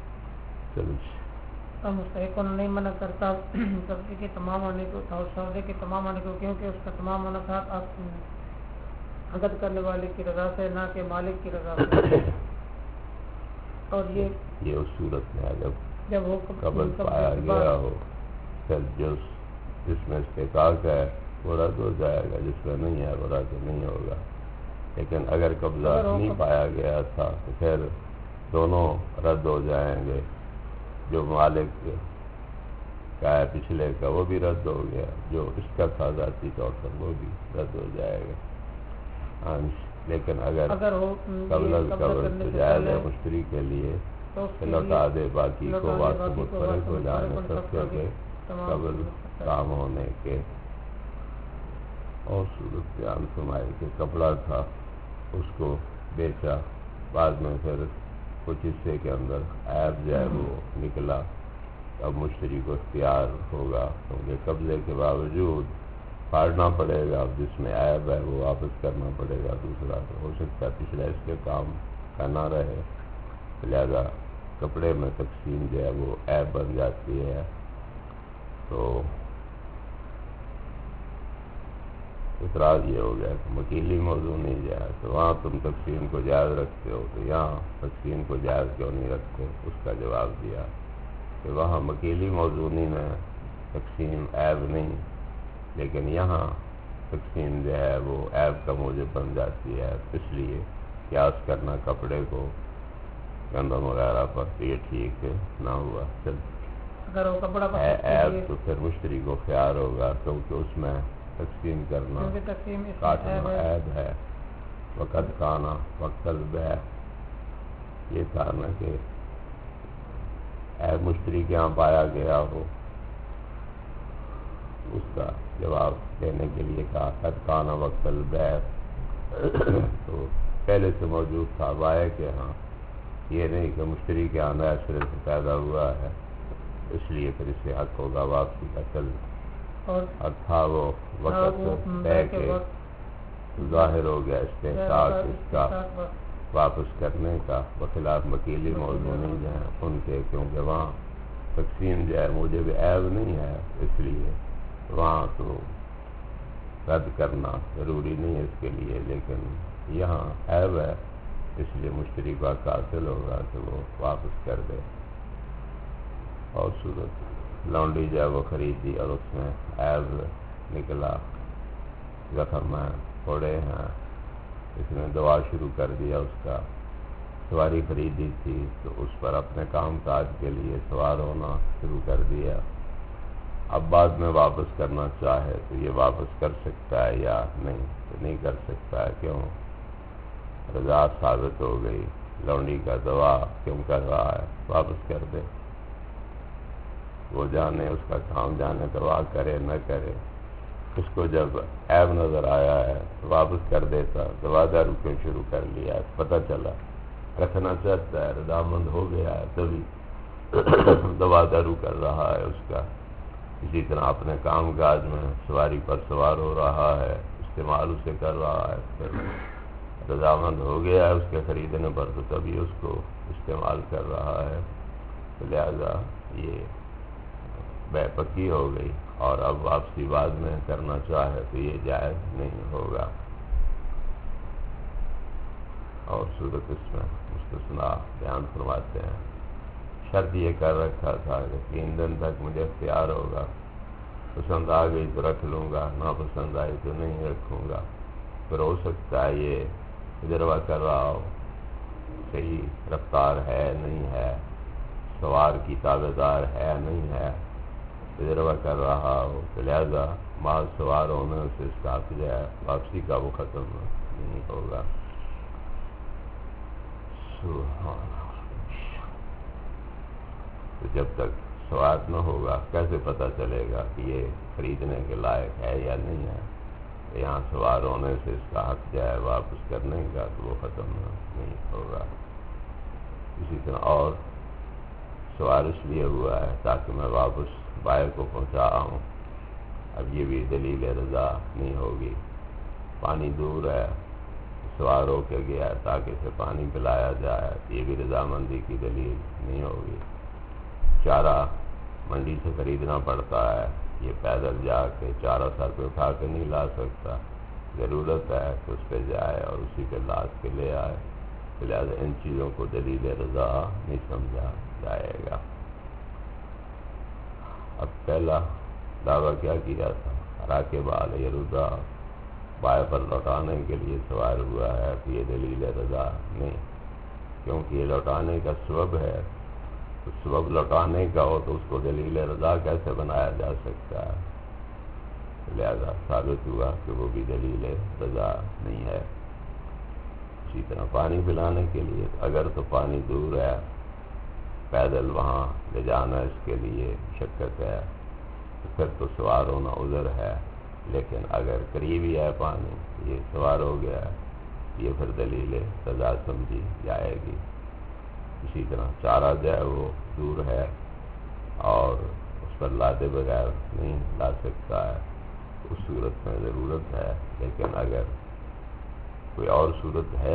چلو مستحق نہیں منع کرتا سبزی کے تمام ہونے کو اور سودے کے تمام ہونے کو، کیونکہ اس کا تمام ہونا تھا عقد کرنے والے کی رضا سے، نہ کہ مالک کی رضا سے. اور یہ اس صورت میں جب وہ قبض پایا گیا ہو پھر جس میں استحقاق ہے وہ رد ہو جائے گا، جس میں نہیں ہے وہ رد نہیں ہوگا. لیکن اگر قبضہ نہیں پایا گیا تھا تو پھر دونوں رد ہو جائیں گے. جو مالک کا ہے پچھلے کا وہ بھی رد ہو گیا، جو اس کا تھا ذاتی طور پر وہ بھی رد ہو جائے گا. لیکن اگر قبض جائز ہے مشتری کے لیے تو لوٹا دے باقی کو واسطے متفرق ہو جانے سب کے قبل کام ہونے کے. اور صورت بیان فرمائی کہ کپڑا تھا اس کو بیچا، بعد میں پھر کچھ حصے کے اندر عیب جو ہے وہ نکلا. اب مشتری کو اختیار ہوگا کیونکہ قبضے کے باوجود پھاڑنا پڑے گا، اب جس میں عیب ہے وہ واپس کرنا پڑے گا. دوسرا تو ہو سکتا ہے پچھلا اس کے کام کا نہ رہے، لہذا کپڑے میں تقسیم جو ہے وہ عیب بن جاتی ہے. تو اعتراض یہ ہو گیا کہ مکیلی موضوع نہیں جائے تو وہاں تم تقسیم کو جائز رکھتے ہو تو یہاں تقسیم کو جائز کیوں نہیں رکھتے؟ اس کا جواب دیا کہ وہاں مکیلی موضوعی میں تقسیم عیب نہیں، لیکن یہاں تقسیم جو ہے وہ عیب کا موجب بن جاتی ہے. اس لیے قیاس کرنا کپڑے کو گندم وغیرہ پر یہ ٹھیک نہ ہوا. عیب تو پھر مشتری کو خیال ہوگا کیونکہ اس میں تقسیم کرنا کاٹنا عیب ہے. وقت کھانا وقت البیع یہ تھا نا کہ عیب مشتری کے یہاں پایا گیا ہو، اس کا جواب دینے کے لیے کہا قد کان وقت البیع تو پہلے سے موجود تھا بائع کے ہاں، یہ نہیں کہ مشتری کے یہاں نیا سرے سے پیدا ہوا ہے اس لیے پھر اس سے حق ہوگا واپسی کا. چل اور تھا وہ وقت طے کے ظاہر ہو گیا استحقاق اس کا واپس کرنے کا، بخلاف مکیلی موضوع نہیں ہیں ان کے، کیونکہ وہاں تقسیم جو ہے مجھے بھی عیب نہیں ہے اس لیے وہاں تو رد کرنا ضروری نہیں ہے اس کے لیے. لیکن یہاں عیب ہے اس لیے مشتری کو حق حاصل ہوگا کہ وہ واپس کر دے. اور صورت لونڈی جو ہے وہ خریدی اور اس میں عیب نکلا، زخم ہے پھوڑے ہیں، اس نے دوا شروع کر دیا. اس کا سواری خریدی تھی تو اس پر اپنے کام کاج کے لیے سوار ہونا شروع کر دیا. اب بعد میں واپس کرنا چاہے تو یہ واپس کر سکتا ہے یا نہیں؟ تو نہیں کر سکتا ہے. کیوں؟ رضا ثابت ہو گئی، لونڈی کا دوا کیوں کر رہا ہے، واپس کر دے. وہ جانے اس کا کام جانے دوا کرے نہ کرے، اس کو جب عیب نظر آیا ہے تو واپس کر دیتا. دوا دارو کیوں شروع کر لیا ہے، پتہ چلا رکھنا چاہتا ہے، رضامند ہو گیا ہے تبھی دوا دارو کر رہا ہے اس کا. اسی طرح اپنے کام کاج میں سواری پر سوار ہو رہا ہے، استعمال اسے کر رہا ہے، پھر رضامند ہو گیا ہے اس کے خریدنے پر تو تبھی اس کو استعمال کر رہا ہے. تو لہذا یہ بے پکی ہو گئی اور اب واپسی بعد میں کرنا چاہے تو یہ جائز نہیں ہوگا. اور صورت اس میں مستثنا بیان فرماتے ہیں. شرط یہ کر رکھا تھا کہ 3 دن تک مجھے اختیار ہوگا، پسند آ گئی تو رکھ لوں گا، ناپسند آئی تو نہیں رکھوں گا. پھر ہو سکتا ہے یہ تجربہ کر رہا ہو صحیح رفتار ہے نہیں ہے، سوار کی تابع دار ہے نہیں ہے، تجربہ کر رہا ہو تو لہذا مال سوار ہونے سے اس کا حق جو ہے واپسی کا وہ ختم نہیں ہوگا. تو جب تک سوار نہ ہوگا کیسے پتہ چلے گا کہ یہ خریدنے کے لائق ہے یا نہیں ہے؟ یہاں سوار ہونے سے اس کا حق جو ہے واپس کرنے کا تو وہ ختم نہیں ہوگا. اسی طرح اور سوار اس لیے ہوا ہے تاکہ میں واپس بائر کو پہنچا ہوں، اب یہ بھی دلیل رضا نہیں ہوگی. پانی دور ہے، سوار ہو کے گیا ہے تاکہ اسے پانی پلایا جائے، یہ بھی رضامندی کی دلیل نہیں ہوگی. چارہ منڈی سے خریدنا پڑتا ہے، یہ پیدل جا کے چارہ سر پہ اٹھا کے نہیں لا سکتا، ضرورت ہے کہ اس پہ جائے اور اسی پہ لاد کے لے آئے، لہٰذا ان چیزوں کو دلیل رضا نہیں سمجھا جائے گا. اب پہلا دعویٰ کیا کیا تھا؟ راکب علیہ رضا، بائیں پر لوٹانے کے لیے سوار ہوا ہے، تو یہ دلیل رضا نہیں، کیونکہ یہ لوٹانے کا سبب ہے. تو سبب لوٹانے کا ہو تو اس کو دلیل رضا کیسے بنایا جا سکتا ہے؟ لہذا ثابت ہوا کہ وہ بھی دلیل رضا نہیں ہے. اسی طرح پانی پلانے کے لیے اگر تو پانی دور ہے، پیدل وہاں لے جانا اس کے لیے مشقت ہے، تو پھر تو سوار ہونا عذر ہے. لیکن اگر قریب ہی ہے پانی، یہ سوار ہو گیا ہے، یہ پھر دلیل رضا سمجھی جائے گی. اسی طرح چارہ جو ہے وہ دور ہے اور اس پر لادے بغیر نہیں لا سکتا ہے، اس صورت میں ضرورت ہے. لیکن اگر کوئی اور صورت ہے،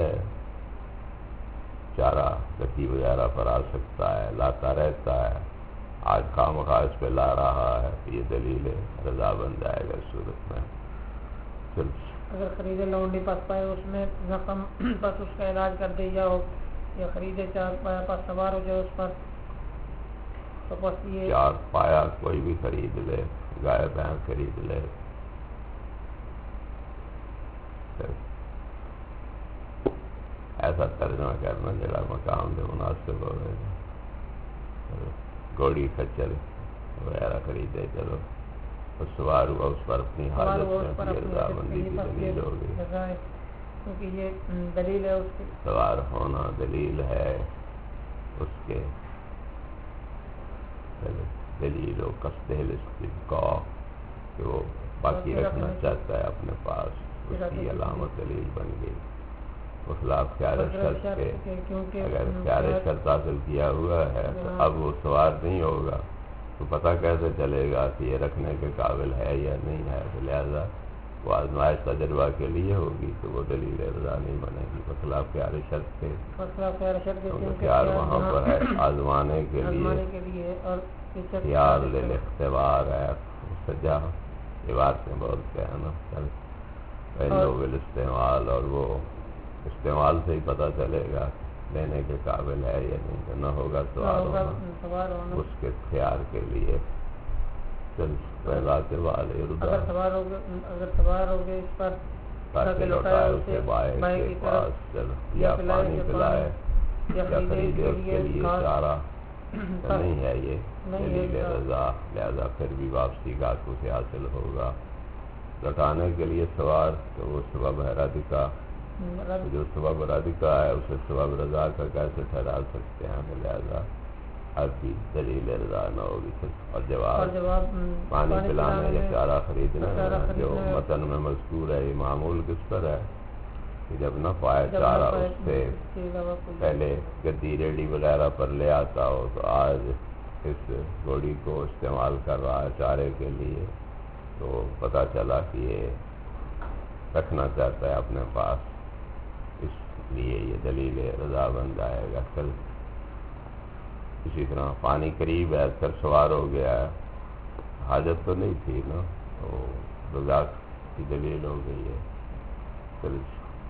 چارہ گتی وغیرہ پر آ سکتا ہے، لاتا رہتا ہے، آج خواہ اس پہ لا رہا ہے، تو یہ دلیل رضا بن جائے گا اس صورت میں. اگر خریدے لونڈی پاس پائے اس میں زخم بس اس کا علاج کر دیا ہو، یا خریدے چار پایا پاس سوار ہو جائے اس پر، تو بس یہ چار پایا کوئی بھی خرید لے، گائے بھینس خرید لے، ایسا ترجمہ کرنا جڑا مقام سے مناسب ہو رہے گا. گھوڑی خچر وغیرہ خریدے، چلو اس سوار ہوا، اس پر اپنی حاجت میں رضامندی کی دلیل ہو گئی. کیونکہ یہ دلیل ہے اس کی، سوار ہونا دلیل ہے اس کے، دلیل و قصد الاستبقاء کہ وہ باقی رکھنا چاہتا ہے اپنے پاس، اس کی علامت دلیل بن گئی. خلاف خیال شرط کے، اگر خیال شرط حاصل کیا ہوا ہے تو اب وہ سوار نہیں ہوگا، تو پتہ کیسے چلے گا کہ یہ رکھنے کے قابل ہے یا نہیں ہے؟ تو لہذا وہ آزمائش تجربہ کے لیے ہوگی، تو وہ دلیل رضا نہیں بنے گی. بخلاف خیال شرط کے، خیال وہاں پر ہے آزمانے کے لیے، اور خیال الاختبار ہے، سجا عبارتیں بولتے ہیں نا، پہلو استعمال، اور وہ استعمال سے ہی پتہ چلے گا لینے کے قابل ہے یا نہیں، تو نہ ہوگا سوار ہونا اس کے خیال کے لیے. چل پہلا کے والے اگر سوار ہو گئے اس پر تاکہ لوٹائے اسے بائیں کے پاس، چل یا پانی پلائے یا خریدے اس کے لیے چارہ، نہیں ہے یہ دلیل رضا. لہذا پھر بھی واپسی کا اسے حاصل ہوگا. لوٹانے کے لیے سوار تو وہ سبب ہے رد کا، جو سبب رد کا ہے اسے سبب رضا کا کیسے ٹھہرا سکتے ہیں؟ لہذا اب بھی دلیل رضا نہ ہوگی. اور جواب پانی پلانے یا چارہ خریدنا جو متن میں مذکور ہے، یہ معمول کس پر ہے کہ جب نہ پائے چارہ اس سے پہلے گدی ریڈی وغیرہ پر لے آتا ہو، تو آج اس گھوڑی کو استعمال کر رہا ہے چارے کے لیے، تو پتہ چلا کہ یہ رکھنا چاہتا ہے اپنے پاس، اس لیے یہ دلیل رضا بن جائے گا. پھر اسی طرح پانی قریب ہے، پھر سوار ہو گیا ہے، حاجت تو نہیں تھی نا، تو رضا کی دلیل ہو گئی ہے. پھر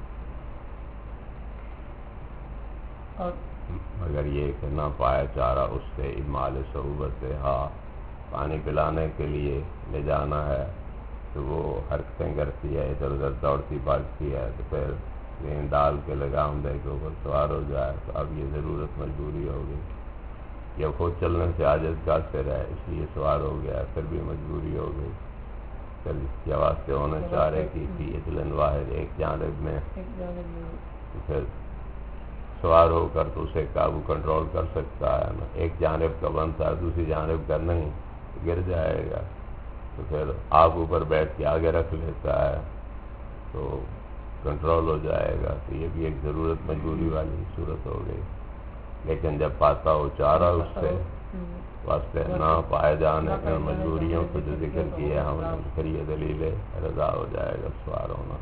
اگر یہ کہ نہ پائے چارہ اس سے اعمال صعوبت ہے، ہاں پانی پلانے کے لیے لے جانا ہے تو وہ حرکتیں کرتی ہے، ادھر ادھر دوڑتی بھاگتی ہے، تو پھر یہ ڈال کے لگام دے کے اوپر سوار ہو جائے، تو اب یہ ضرورت مجبوری ہوگی. یا خود چلنے سے عاجز قاصر ہے اس لیے سوار ہو گیا، پھر بھی مجبوری ہو گئی. چل یا واسطے ہونے چارے کی تھی اطلاً واحد، ایک جانب میں، تو پھر سوار ہو کر تو اسے قابو کنٹرول کر سکتا ہے نا. ایک جانب کا بنتا ہے، دوسری جانب کا نہیں، گر جائے گا. تو پھر آپ اوپر بیٹھ کے آگے رکھ لیتا ہے تو کنٹرول ہو جائے گا. تو یہ بھی ایک ضرورت مجبوری والی صورت ہو گئی. لیکن جب پاتا ہو چارہ اس سے واسطے نہ پائے جانے کے مجبوریوں کو جو ذکر کیا ہم نے پھر یہ دلیل رضا ہو جائے گا سوار ہونا.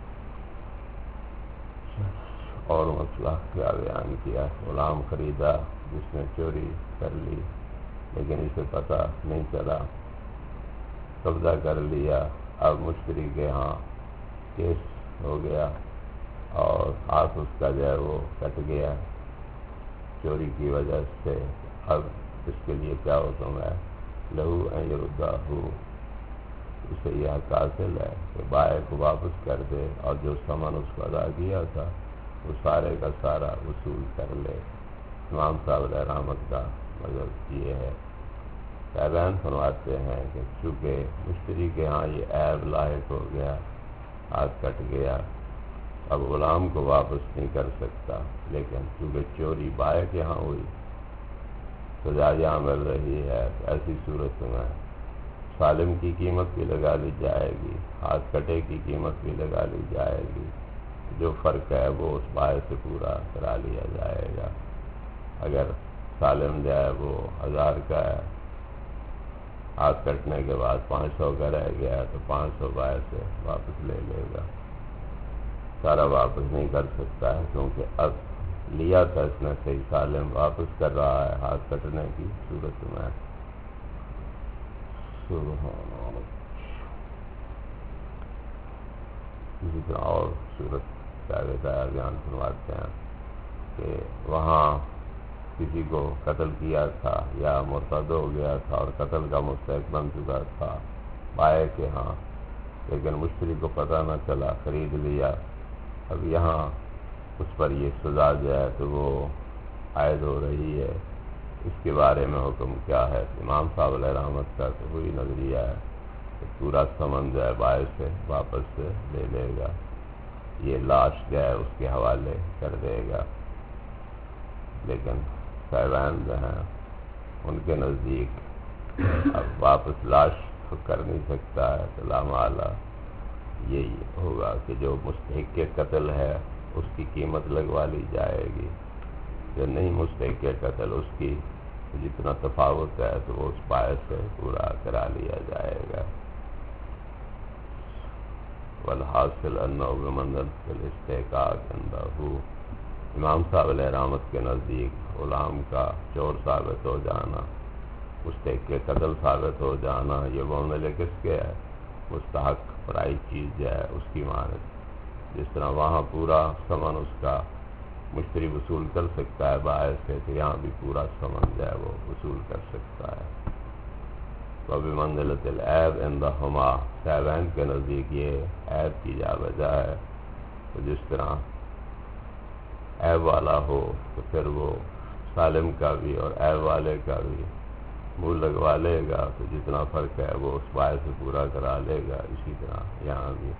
اور مسئلہ کیا بیان کیا؟ غلام خریدا جس نے چوری کر لی لیکن اسے پتہ نہیں چلا، قبضہ کر لیا، اب مشتری کے ہاں کیس ہو گیا اور ہاتھ اس کا جو ہے وہ کٹ گیا چوری کی وجہ سے. اب اس کے لیے کیا حکم ہے؟ لہو ان یردہ، اسے یہ حق حاصل ہے کہ بائع کو واپس کر دے اور جو ثمن اس کو ادا کیا تھا وہ سارے کا سارا وصول کر لے. امام صاحب علیہ رحمت کا مذہب یہ ہے. صاحبین فرماتے ہیں کہ چونکہ مشتری کے ہاں یہ عیب لاحق ہو گیا، ہاتھ کٹ گیا، اب غلام کو واپس نہیں کر سکتا، لیکن چونکہ چوری بائع کے ہاں ہوئی سزا یہاں مل رہی ہے. ایسی صورت میں سالم کی قیمت بھی لگا لی جائے گی، ہاتھ کٹے کی قیمت بھی لگا لی جائے گی، جو فرق ہے وہ اس بائع سے پورا کرا لیا جائے گا. اگر سالم جو ہے وہ 1000 کا ہے، ہاتھ کٹنے کے بعد 500 کا رہ گیا تو 500 بائع سے واپس لے لے گا. سارا واپس نہیں کر سکتا ہے کیونکہ اب لیا تھا اس نے صحیح، سالم واپس کر رہا ہے ہاتھ کٹنے کی صورت میں. اسی طرح اور صورت کیا دیتا ہے بیان سنواتے ہیں کہ وہاں کسی کو قتل کیا تھا یا مرتد ہو گیا تھا اور قتل کا مستحق بن چکا تھا بائع کے ہاں، لیکن مشتری کو پتہ نہ چلا، خرید لیا. اب یہاں اس پر یہ سزا جو ہے تو وہ عائد ہو رہی ہے. اس کے بارے میں حکم کیا ہے؟ امام صاحب علیہ رحمت کا تو وہی نظریہ ہے کہ پورا ثمن جو ہے بائع سے واپس سے لے لے گا، یہ لاش جو ہے اس کے حوالے کر دے گا. لیکن صاحبان جو ہیں ان کے نزدیک اب واپس لاش تو کر نہیں سکتا ہے، تو لامعالی یہی ہوگا کہ جو مستحق کے قتل ہے اس کی قیمت لگوا لی جائے گی، جو نہیں مستحق کے قتل اس کی جتنا تفاوت ہے تو وہ اس بائع سے پورا کرا لیا جائے گا. والحاصل انه بمنزلة الاستحقاق عنده. امام صاحب علیہ رحمت کے نزدیک غلام کا چور ثابت ہو جانا، مستحق کے قتل ثابت ہو جانا، یہ معاملے کس کے ہے؟ مستحق پرائی چیز جو ہے اس کی مانند. جس طرح وہاں پورا ثمن اس کا مشتری وصول کر سکتا ہے بائع سے، تو یہاں بھی پورا ثمن جو ہے وہ وصول کر سکتا ہے. تو بمنزلۃ العیب عندہما، صاحبین کے نزدیک یہ عیب کی جا بجا ہے. تو جس طرح عیب والا ہو تو پھر وہ سالم کا بھی اور عیب والے کا بھی منہ لگوا لے گا، تو جتنا فرق ہے وہ اس بائع سے پورا کرا لے گا. اسی طرح یہاں بھی.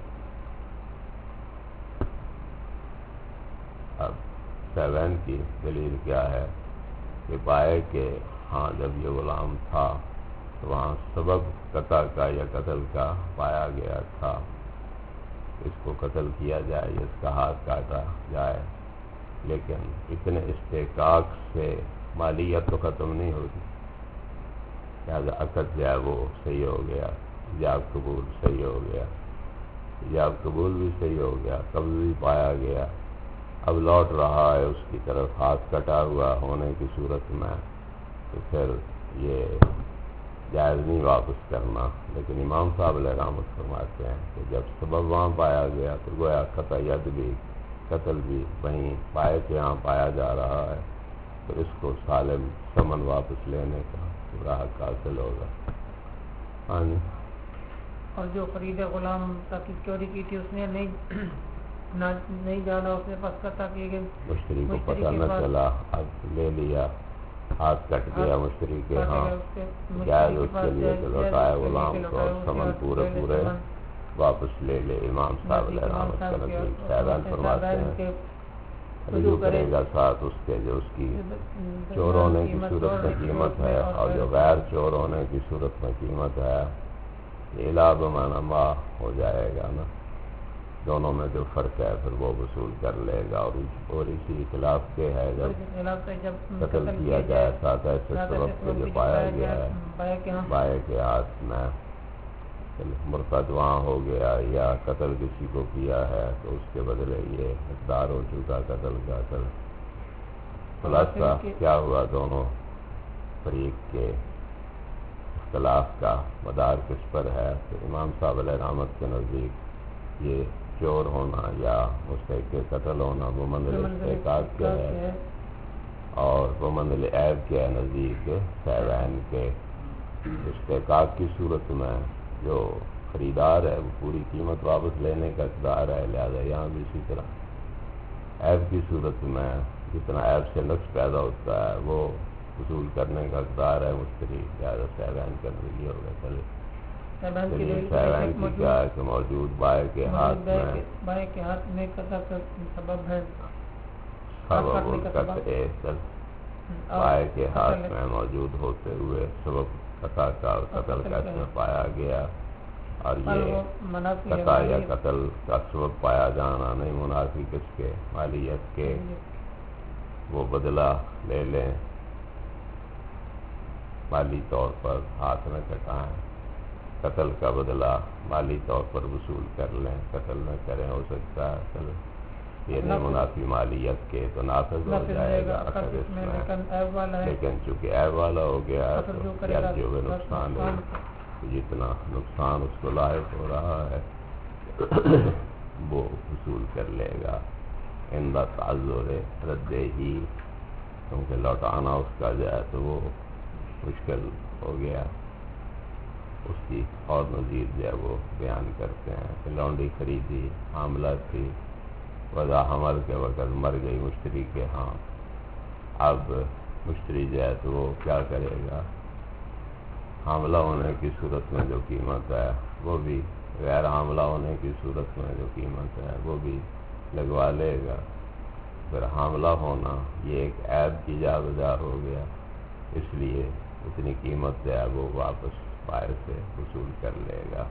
اب صاحبین کی دلیل کیا ہے کہ بائع کے ہاں جب یہ غلام تھا تو وہاں سبب قطع کا یا قتل کا پایا گیا تھا، اس کو قتل کیا جائے یا اس کا ہاتھ کاٹا جائے، لیکن اتنے استحقاق سے مالیت تو ختم نہیں ہوتی. لہٰذا عقد جو ہے وہ صحیح ہو گیا، ایجاب قبول صحیح ہو گیا، ایجاب قبول بھی صحیح ہو گیا، قبض بھی پایا گیا. اب لوٹ رہا ہے اس کی طرف ہاتھ کٹا ہوا ہونے کی صورت میں، تو پھر یہ جائز نہیں واپس کرنا. لیکن امام صاحب علیہ رحمت فرماتے ہیں کہ جب سبب وہاں پایا گیا تو گویا قطع ید بھی قتل بھی وہیں بائع کے یہاں پایا جا رہا ہے، تو اس کو سالم ثمن واپس لینے کا پورا حق حاصل ہوگا. ہاں جی. اور جو خرید غلام تاکہ چوری کی تھی اس نے نہیں جانا، اس نے پس قطع کیے گئے، مشتری کو پتہ نہ چلا، اب لے لیا، ہاتھ کٹ گیا مشتری کے ہاں، جائز اس کے لیے کہ لوٹائے غلام کو اور ثمن پورے واپس لے لے. امام صاحب علیہ رحمت کا نزدیک صاحبان فرماتے ہیں رجوع کرے گا ساتھ اس کے جو اس کی چور ہونے کی صورت میں قیمت ہے اور جو غیر چور ہونے کی صورت میں قیمت ہے. یہ علا بمعنی ما ہو جائے گا نا. دونوں میں جو فرق ہے پھر وہ وصول کر لے گا، اور اسی خلاف کے ہے جب قتل کیا جائے ساتھ ایسے سبب کے جو پایا گیا ہے بائے کے ہاتھ میں، مرتد وہاں ہو گیا یا قتل کسی کو کیا ہے تو اس کے بدلے یہ اقدار ہو چکا قتل کا۔ خلاصہ کیا ہوا، دونوں فریق کے اختلاف کا مدار کس پر ہے؟ تو امام صاحب علیہ رحمت کے نزدیک یہ چور ہونا یا مستحق کے قتل ہونا وہ منزل استحقاق کے ہے، اور وہ منزل عیب کے ہے نزدیک سیوین کے۔ استحقاق کی صورت میں جو خریدار ہے وہ پوری قیمت واپس لینے کا اقدار ہے، لہذا یہاں بھی اسی طرح عیب کی صورت میں جتنا عیب سے نقص پیدا ہوتا ہے وہ وصول کرنے کا اقدار ہے مشتری، لہذا سیوین کا نزدیک ہوگا۔ سیوین کی کیا ہے کہ موجود بائے کے ہاتھ میں سبب ہے، بائے کے ہاتھ میں موجود ہوتے ہوئے سبب قطع کا اور قتل کا اس میں پایا گیا، اور یہ قطع یا قتل کا سبب پایا جانا نہیں منافی کس کے؟ مالیت کے، وہ بدلہ لے لیں، مالی طور پر ہاتھ نہ کٹائیں، قتل کا بدلہ مالی طور پر وصول کر لیں، قتل نہ کریں، ہو سکتا ہے یہ نہیں منافی مالیت کے تو نافذ ہو جائے گا اثر اس میں، لیکن چونکہ عیب والا ہو گیا ہے تو جو نقصان ہے جتنا نقصان اس کو لاحق ہو رہا ہے وہ وصول کر لے گا۔ اندہ تعذر رد ہی، کیونکہ لوٹانا اس کا جائے تو وہ مشکل ہو گیا، اس کی اور مزید جو ہے وہ بیان کرتے ہیں کہ لونڈی خریدی، حاملہ تھی، وضع حمل کے وقت مر گئی مشتری کے ہاں، اب مشتری جو ہے تو وہ کیا کرے گا؟ حاملہ ہونے کی صورت میں جو قیمت ہے وہ بھی، غیر حاملہ ہونے کی صورت میں جو قیمت ہے وہ بھی لگوا لے گا۔ پھر حاملہ ہونا یہ ایک عیب کی جا بجا ہو گیا، اس لیے اتنی قیمت جو ہے وہ واپس باہر سے وصول کر لے گا۔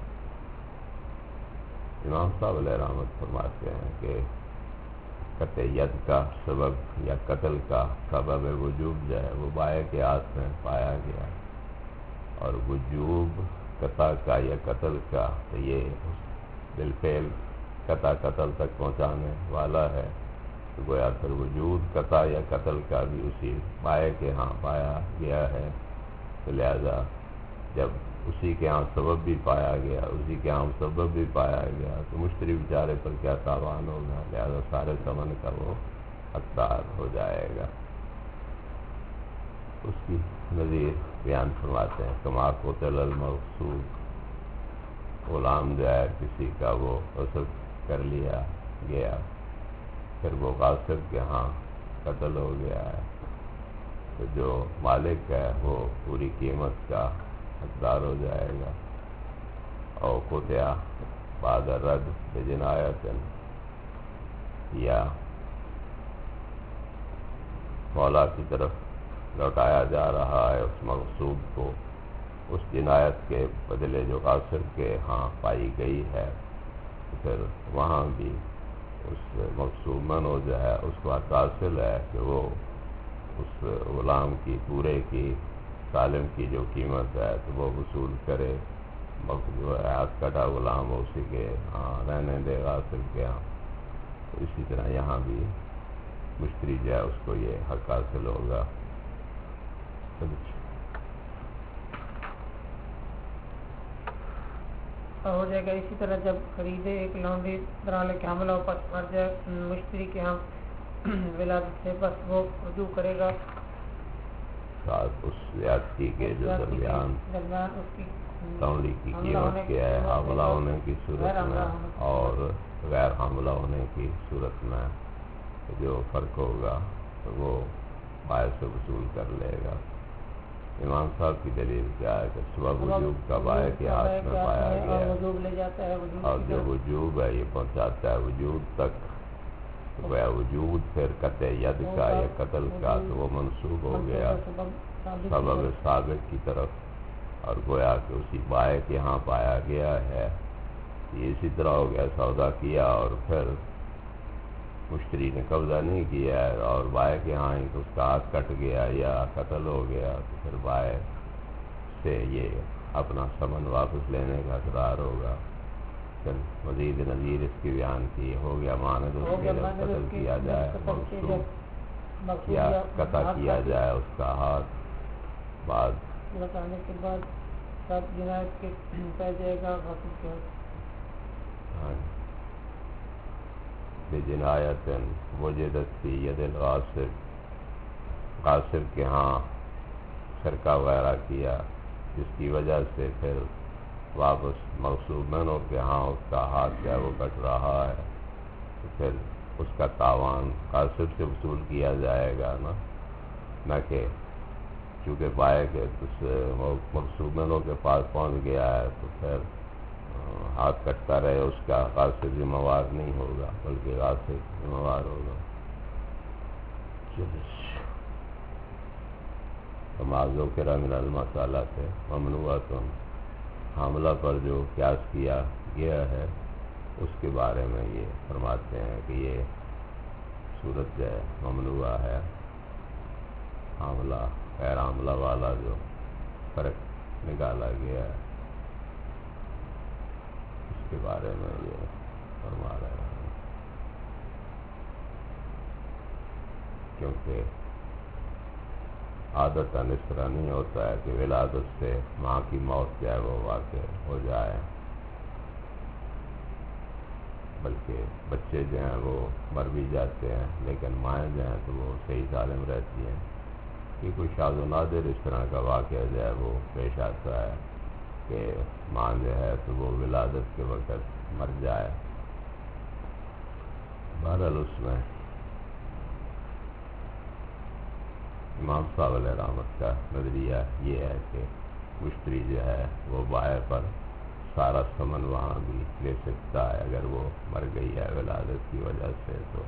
امام صاحب علیہ رحمت فرماتے ہیں کہ قطع ید کا سبب یا قتل کا سبب وجوب جو ہے وہ بائے کے ہاتھ میں پایا گیا، اور وجوب قطع کا یا قتل کا تو یہ بالفعل قطع قتل تک پہنچانے والا ہے، تو گویا پھر وجود قطع یا قتل کا بھی اسی بائے کے ہاں پایا گیا ہے، تو لہذا جب اسی کے ہاں سبب بھی پایا گیا، اسی کے ہاں سبب بھی پایا گیا تو مشتری بیچارے پر کیا تاوان ہوگا، لہذا سارے ثمن کا وہ حقدار ہو جائے گا۔ اس کی نظیر بیان فرماتے ہیں کما قتل المغصوب، غلام جو ہے کسی کا وہ غصب کر لیا گیا، پھر وہ غاصب کے ہاں قتل ہو گیا ہے، تو جو مالک ہے وہ پوری قیمت کا حقدار ہو جائے گا۔ اور قطع بعد رد بجنایت، یا مولا کی طرف لوٹایا جا رہا ہے اس مغصوب کو اس جنایت کے بدلے جو غاصب کے ہاں پائی گئی ہے، تو پھر وہاں بھی اس مغصوب منو جو ہے اس کو حاصل ہے کہ وہ اس غلام کی پورے کی سالم کی جو قیمت ہے تو وہ وصول کرے، جو ہے ہاتھ کٹا غلام اسی کے ہاں رہنے دے غاصب کے ہاں، تو اسی طرح یہاں بھی مشتری جو ہے اس کو یہ حق حاصل ہوگا۔ ہو جائے گا اسی طرح جب خریدے ایک لونڈی درالے کے حملہ پر مر جائے مشتری کے ہاں ولادت سے، بس وہ رجوع کرے گا اس زیادتی کے جو درمیان اس کی لونڈی کی قیمت کیا ہے حاملہ ہونے کی صورت میں اور غیر حاملہ ہونے کی صورت میں جو فرق ہوگا تو وہ باہر سے وصول کر لے گا۔ امام صاحب کی دلیل کیا ہے کہ سبب وجوب کا بائے کے ہاتھ میں پایا گیا ہے، اور جو وجوب ہے یہ پہنچاتا ہے وجود تک، تو گویا وجود پھر قطع ید کا یا قتل کا تو وہ منسوب ہو گیا سبب سابق کی طرف، اور گویا کہ اسی بائے کے ہاں پایا گیا ہے یہ اسی طرح ہو گیا، سودا کیا اور پھر مشتری نے قبضہ نہیں کیا اور بائے کے ہاں ہی اس کا ہاتھ کٹ گیا یا قتل ہو گیا، تو پھر بائے سے یہ اپنا ثمن واپس لینے کا اقرار ہوگا۔ پھر مزید نظیر اس کی بیان کی، ہو گیا ماند اس کے جب قتل کیا جائے، مقصود یا قطع کیا جائے اس کا ہاتھ، بعد لگانے کے بعد سب جنایت کے پہ جائے گا غاصب کے بجنایت وجدت فی ید الغاصب، غاصب کے ہاں سرقہ وغیرہ کیا جس کی وجہ سے پھر واپس مغصوب منوں کے ہاں اس کا ہاتھ جو ہے وہ کٹ رہا ہے، تو پھر اس کا تاوان غاصب سے وصول کیا جائے گا نہ کہ چونکہ بائے کے مغصوب منوں کے پاس پہنچ گیا ہے تو پھر ہاتھ کٹتا رہے، اس کا غاصب ذمہ وار نہیں ہوگا بلکہ غاصب ذمہ وار ہوگا۔ تمازو کے رنگ المسالہ سے ممنوعاتن، حاملہ پر جو قیاس کیا گیا ہے اس کے بارے میں یہ فرماتے ہیں کہ یہ صورت جو ہے ممنوع ہے، حاملہ غیر حاملہ والا جو فرق نکالا گیا ہے اس کے بارے میں یہ فرما رہے ہیں، کیونکہ عادتاً اس طرح نہیں ہوتا ہے کہ ولادت سے ماں کی موت جو ہے وہ واقع ہو جائے، بلکہ بچے جو ہیں وہ مر بھی جاتے ہیں لیکن مائیں جو ہیں تو وہ صحیح سالم رہتی ہیں۔ کہ کوئی شاذ و نادر اس طرح کا واقعہ جو ہے وہ پیش آتا ہے کہ ماں جو ہے تو وہ ولادت کے وقت مر جائے۔ بہرحال اس میں امام صاحب علیہ رحمت کا نظریہ یہ ہے کہ مشتری جو ہے وہ بائے پر سارا ثمن وہاں بھی لے سکتا ہے اگر وہ مر گئی ہے ولادت کی وجہ سے، تو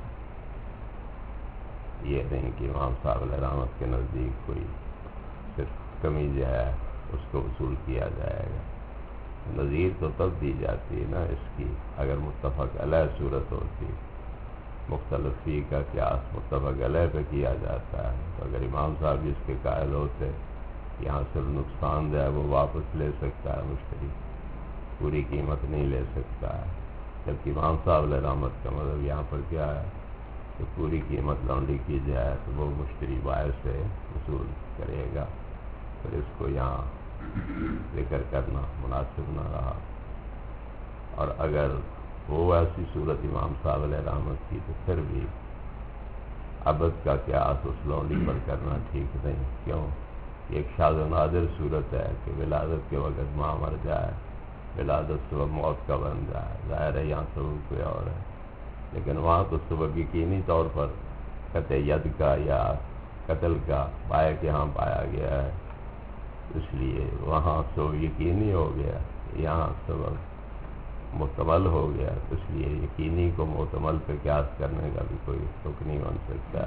یہ نہیں کہ امام صاحب علیہ رحمت کے نزدیک کوئی صرف کمی جو ہے اس کو وصول کیا جائے گا۔ نظیر تو تب دی جاتی ہے نا اس کی اگر متفق علیہ صورت ہوتی، مختلف فی کا قیاس متفق علیہ پہ کیا جاتا ہے، تو اگر امام صاحب جس کے قائل ہوتے یہاں صرف نقصان جو ہے وہ واپس لے سکتا ہے مشتری، پوری قیمت نہیں لے سکتا ہے، جبکہ امام صاحب علیہ رحمت کا مطلب یہاں پر کیا ہے کہ پوری قیمت لانڈی کی جائے تو وہ مشتری باہر سے وصول کرے گا، پھر اس کو یہاں ذکر کرنا مناسب نہ رہا۔ اور اگر وہ ایسی صورت امام صاحب علیہ رحمت کی تو پھر بھی عبد کا قیاس اس لونڈی پر کرنا ٹھیک نہیں، کیوں؟ یہ ایک شاذ و نادر صورت ہے کہ ولادت کے وقت ماں مر جائے، ولادت سبب موت کا بن جائے، ظاہر ہے یہاں سبب کوئی اور ہے، لیکن وہاں تو سبب یقینی طور پر قطع ید کا یا قتل کا بائے کے ہاں پایا گیا ہے، اس لیے وہاں سبب یقینی ہو گیا، یہاں سبب محتمل ہو گیا، اس لیے یقینی کو محتمل پہ قیاس کرنے کا بھی کوئی حکم نہیں بن سکتا۔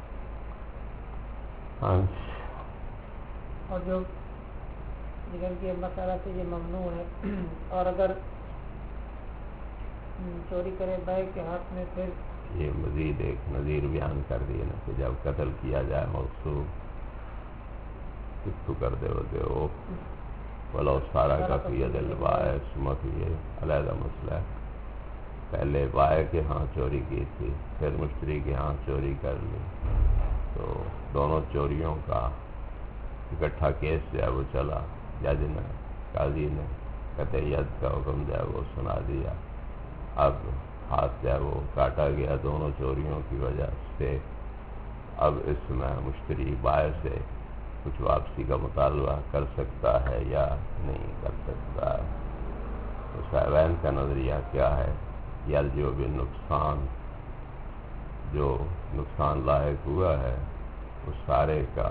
ہاں اور جو ذکر کی مسئلہ سے یہ ممنوع ہے، اور اگر چوری کرے بائے کے ہاتھ میں پھر یہ مزید ایک نظیر بیان کر دیا نا کہ جب قتل کیا جائے مقصود کتو کر دے ہوتے ہو ولو سارا کا فی دل بائے سمت، یہ علیحدہ مسئلہ ہے، پہلے بائے کے ہاں چوری کی تھی پھر مشتری کے ہاں چوری کر لی، تو دونوں چوریوں کا اکٹھا کیس جو ہے وہ چلا، جج نے قاضی نے قطع ید کا حکم جو ہے وہ سنا دیا، اب ہاتھ جو ہے وہ کاٹا گیا دونوں چوریوں کی وجہ سے، اب اس میں مشتری بائے سے کچھ واپسی کا مطالبہ کر سکتا ہے یا نہیں کر سکتا ہے۔ تو صاحبین کا نظریہ کیا ہے؟ یا جو بھی نقصان جو نقصان لاحق ہوا ہے اس سارے کا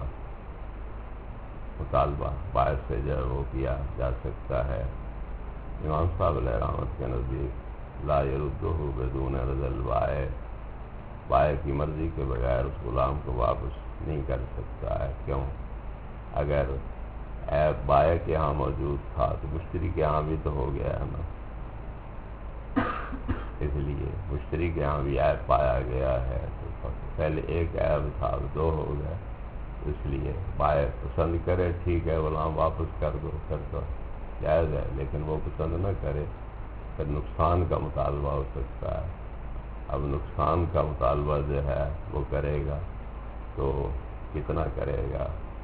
مطالبہ بائے سے جو ہے وہ کیا جا سکتا ہے۔ امام صاحب علیہ رحمت کے نزدیک لا یردہ بدون رضا البائے، بائے کی مرضی کے بغیر اس غلام کو واپس نہیں کر سکتا ہے، کیوں؟ اگر عیب بائے کے ہاں موجود تھا تو مشتری کے ہاں بھی تو ہو گیا ہے نا، اس لیے مشتری کے یہاں بھی عیب پایا گیا ہے تو پہلے ایک عیب تھا دو ہو گئے، اس لیے بائع پسند کرے ٹھیک ہے غلام واپس کر دو پھر تو جائز ہے، لیکن وہ پسند نہ کرے پھر نقصان کا مطالبہ ہو سکتا ہے۔ اب نقصان کا مطالبہ جو ہے وہ کرے گا تو کتنا کرے گا؟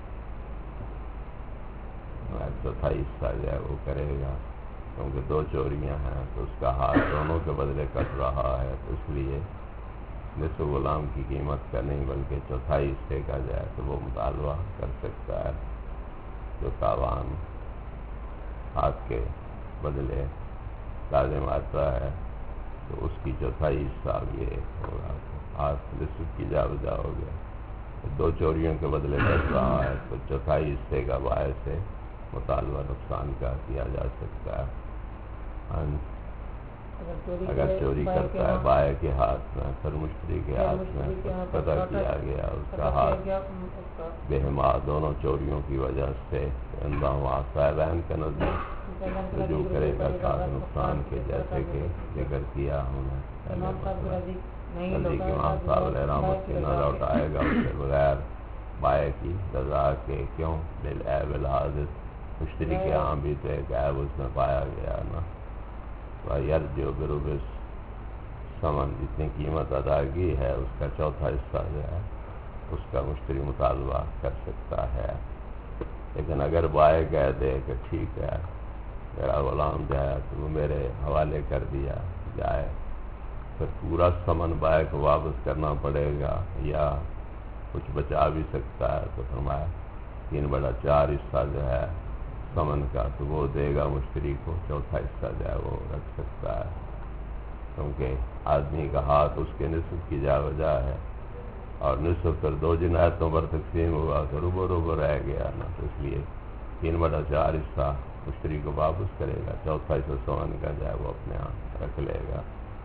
چوتھائی حصہ جو ہے وہ کرے گا، کیونکہ دو چوریاں ہیں تو اس کا ہاتھ دونوں کے بدلے کٹ رہا ہے، تو اس لیے نصف غلام کی قیمت کا نہیں بلکہ چوتھائی حصے کا جو ہے تو وہ مطالبہ کر سکتا ہے۔ جو تاوان ہاتھ کے بدلے لازم آتا ہے تو اس کی چوتھائی حصہ یہ ہوگا، ہاتھ نصف کی جا بجا ہو گیا، دو چوریوں کے بدلے کٹ رہا ہے تو چوتھائی حصے کا بائع سے مطالبہ نقصان کا کیا جا سکتا ہے۔ اگر چوری کرتا ہے بائع کے ہاتھ میں پھر مشتری کے ہاتھ میں پتہ کیا گیا اس کا ہاتھ بہما دونوں چوریوں کی وجہ سے اندھا ہوا صاحبین کا نزدیک رجوع کرے گا ساتھ نقصان کے، جیسے کہ ذکر کیا ہم نے نزدیک امام صاحب علیہ رحمت کے نہ لوٹائے گا اسے بغیر بائع کی رضا کے، کیوں بالعیب الحادث، مشتری کے یہاں بھی تو ایک عیب اس میں پایا گیا نا، جو بربس سمن جتنی قیمت ادا کی ہے اس کا چوتھا حصہ جو ہے اس کا مشتری مطالبہ کر سکتا ہے۔ لیکن اگر بائع کہہ دے کہ ٹھیک ہے میرا غلام جو ہے تو وہ میرے حوالے کر دیا جائے، پھر پورا سمن بائع کو واپس کرنا پڑے گا یا کچھ بچا بھی سکتا ہے، تو فرمایا 3/4 حصہ جو ہے سمن کا تو وہ دے گا مشتری کو، چوتھا حصہ جو ہے وہ رکھ سکتا ہے، کیونکہ آدمی کا ہاتھ اس کے نصف کی جا بجا ہے اور نصف پھر 2 جنایتوں پر تقسیم ہوا تو روبو رہ گیا نا، تو اس لیے 3/4 حصہ مشتری کو واپس کرے گا، چوتھا حصہ سمن کا جو ہے وہ اپنے ہاتھ رکھ لے گا۔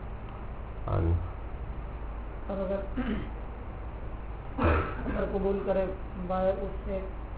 اگر قبول کرے بائع اس سے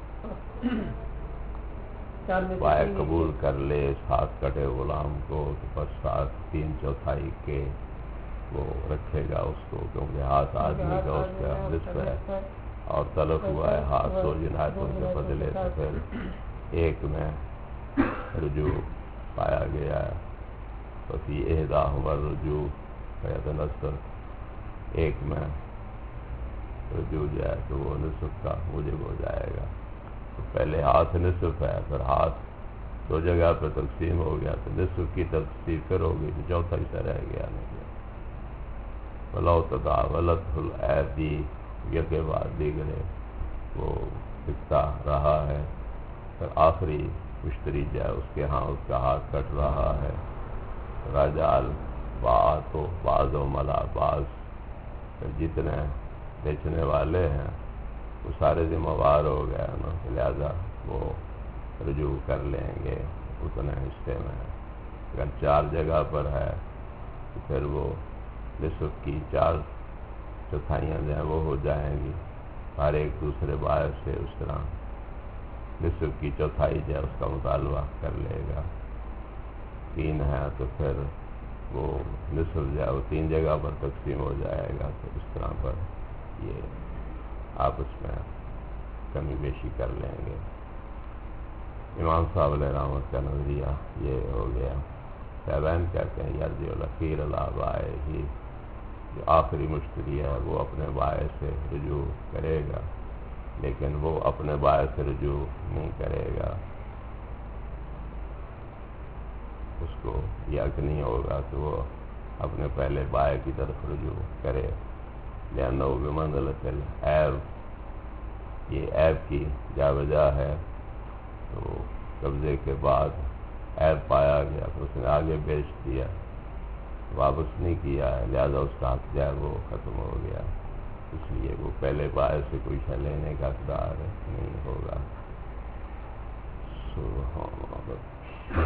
بائع قبول کر لے اس ہاتھ کٹے غلام کو تو بس ساتھ 3/4 کے وہ رکھے گا اس کو، کیونکہ ہاتھ آدمی کا اس کا نصف ہے اور تلف ہوا ہے ہاتھ 2 جنایتوں کے بدلے، تو پھر ایک میں رجوع پایا گیا ہے، تو فی احداہما الرجوع فیتنصر، ایک میں رجوع جائے تو وہ نصف کا موجب ہو جائے گا۔ تو پہلے ہاتھ نصف ہے پھر ہاتھ 2 جگہ پہ تقسیم ہو گیا تو نصف کی تقسیم پھر ہو گئی تو چوتھا حصہ رہ گیا نہیں۔ وَلَوْ تَدَاوَلَتْهُ الْأَيْدِي یکے بعد دیگرے وہ بکتا رہا ہے، پھر آخری مشتری جو ہے اس کے ہاں اس کا ہاتھ کٹ رہا ہے، رجال باعتو بعض و ملا بعض، جتنے بیچنے والے ہیں وہ سارے ذمہ وار ہو گیا نا، لہذا وہ رجوع کر لیں گے اتنے حصے میں۔ اگر 4 جگہ پر ہے تو پھر وہ نصف کی 4/4 جو ہیں وہ ہو جائیں گی، ہر ایک دوسرے بائع سے اس طرح نصف کی چوتھائی جو ہے اس کا مطالبہ کر لے گا۔ 3 ہے تو پھر وہ نصف جو ہے وہ 3 جگہ پر تقسیم ہو جائے گا، تو اس طرح پر یہ آپس میں کمی بیشی کر لیں گے۔ امام صاحب علیہ رحمت کا نظریہ یہ ہو گیا۔ صاحبین کہتے ہیں یرجع الاخیر الی بائعہ، جو آخری مشتری ہے وہ اپنے بائع سے رجوع کرے گا، لیکن وہ اپنے بائع سے رجوع نہیں کرے گا، اس کو یق نہیں ہوگا کہ وہ اپنے پہلے بائع کی طرف رجوع کرے، لأنہ بمنزلۃ العیب، یہ عیب کی جا بجا ہے، تو قبضے کے بعد عیب پایا گیا تو اس نے آگے بیچ دیا، واپس نہیں کیا ہے، لہذا اس کا حق جو ہے وہ ختم ہو گیا، اس لیے وہ پہلے بائع سے کوئی شے لینے کا حقدار نہیں ہوگا۔ سبحان اللہ۔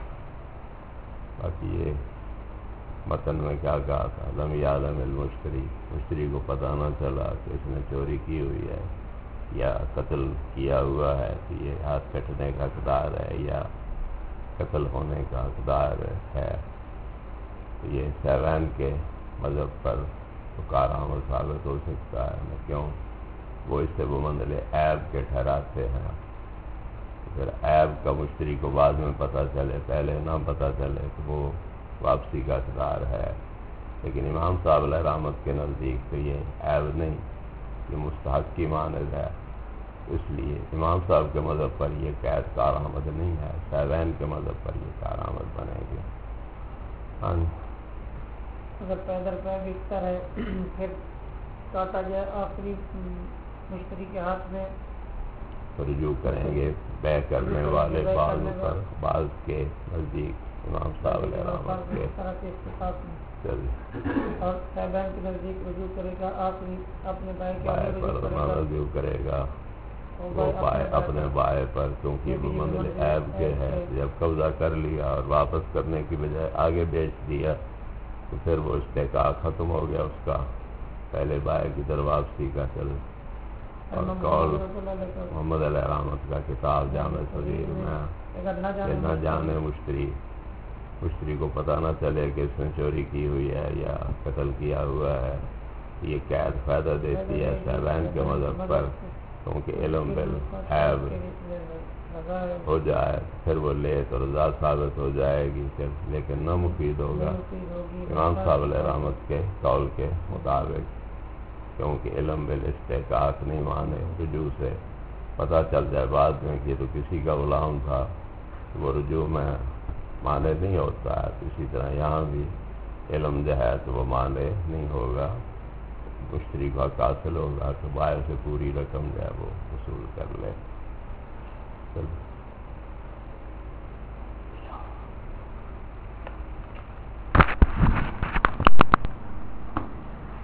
باقی یہ متن میں کیا کہا تھا، لم یعلم المشتری، مشتری کو پتہ نہ چلا کہ اس نے چوری کی ہوئی ہے یا قتل کیا ہوا ہے، کہ یہ ہاتھ کٹنے کا حقدار ہے یا قتل ہونے کا حقدار ہے، یہ سیوین کے مذہب پر تو کارآمد ثابت ہو سکتا ہے نہ کیوں وہ اس سے بمنزل عیب کے ٹھہراتے ہیں. پھر عیب کا مشتری کو بعد میں پتہ چلے پہلے نہ پتہ چلے تو وہ واپسی کا اقدار ہے. لیکن امام صاحب علیہ رحمت کے نزدیک تو یہ عیب نہیں، یہ مستحق کی مانند ہے. اس لیے امام صاحب کے مذہب پر یہ قید کارآمد نہیں ہے، سیوین کے مذہب پر یہ کارآمد بنے گی. ہاں اگر پیدر پہ بکتا ہے پھر کاٹا جائے آخری مشتری کے ہاتھ میں رجوع کریں گے بیع کرنے والے بعض پر بعض کے نزدیک امام صاحب علیہ رحمت کے اور صاحبان کے نزدیک رجوع کرے گا آخری اپنے بھائی کے رجوع کرے گا وہ بائے اپنے بائے پر، کیونکہ وہ منزل عیب کے ہے. جب قبضہ کر لیا اور واپس کرنے کی بجائے آگے بیچ دیا تو پھر وہ استحقاق ختم ہو گیا اس کا، پہلے بائے کی طرف واپسی کا. چل اور قول محمد علیہ رحمت کا کتاب جامع صغیر میں کہ نہ جانے مشتری کو پتہ نہ چلے کہ اس نے چوری کی ہوئی ہے یا قتل کیا ہوا ہے. یہ قید فائدہ دیتی ہے صاحبین کے مذہب پر، کیونکہ علم بالعیب ہو جائے پھر وہ لے تو رضا ثابت ہو جائے گی، لیکن نہ مفید ہوگا امام صاحب علیہ رحمت کے قول کے مطابق، کیونکہ علم بالاستحقاق نہیں مانے. رجوع سے پتہ چل جائے بعد میں کہ تو کسی کا غلام تھا تو وہ رجوع میں مانے نہیں ہوتا ہے. اسی طرح یہاں بھی علم جو ہے تو وہ مانے نہیں ہوگا، مشتری کو حق حاصل ہوگا تو بائر سے پوری رقم جو ہے وہ وصول کر لے.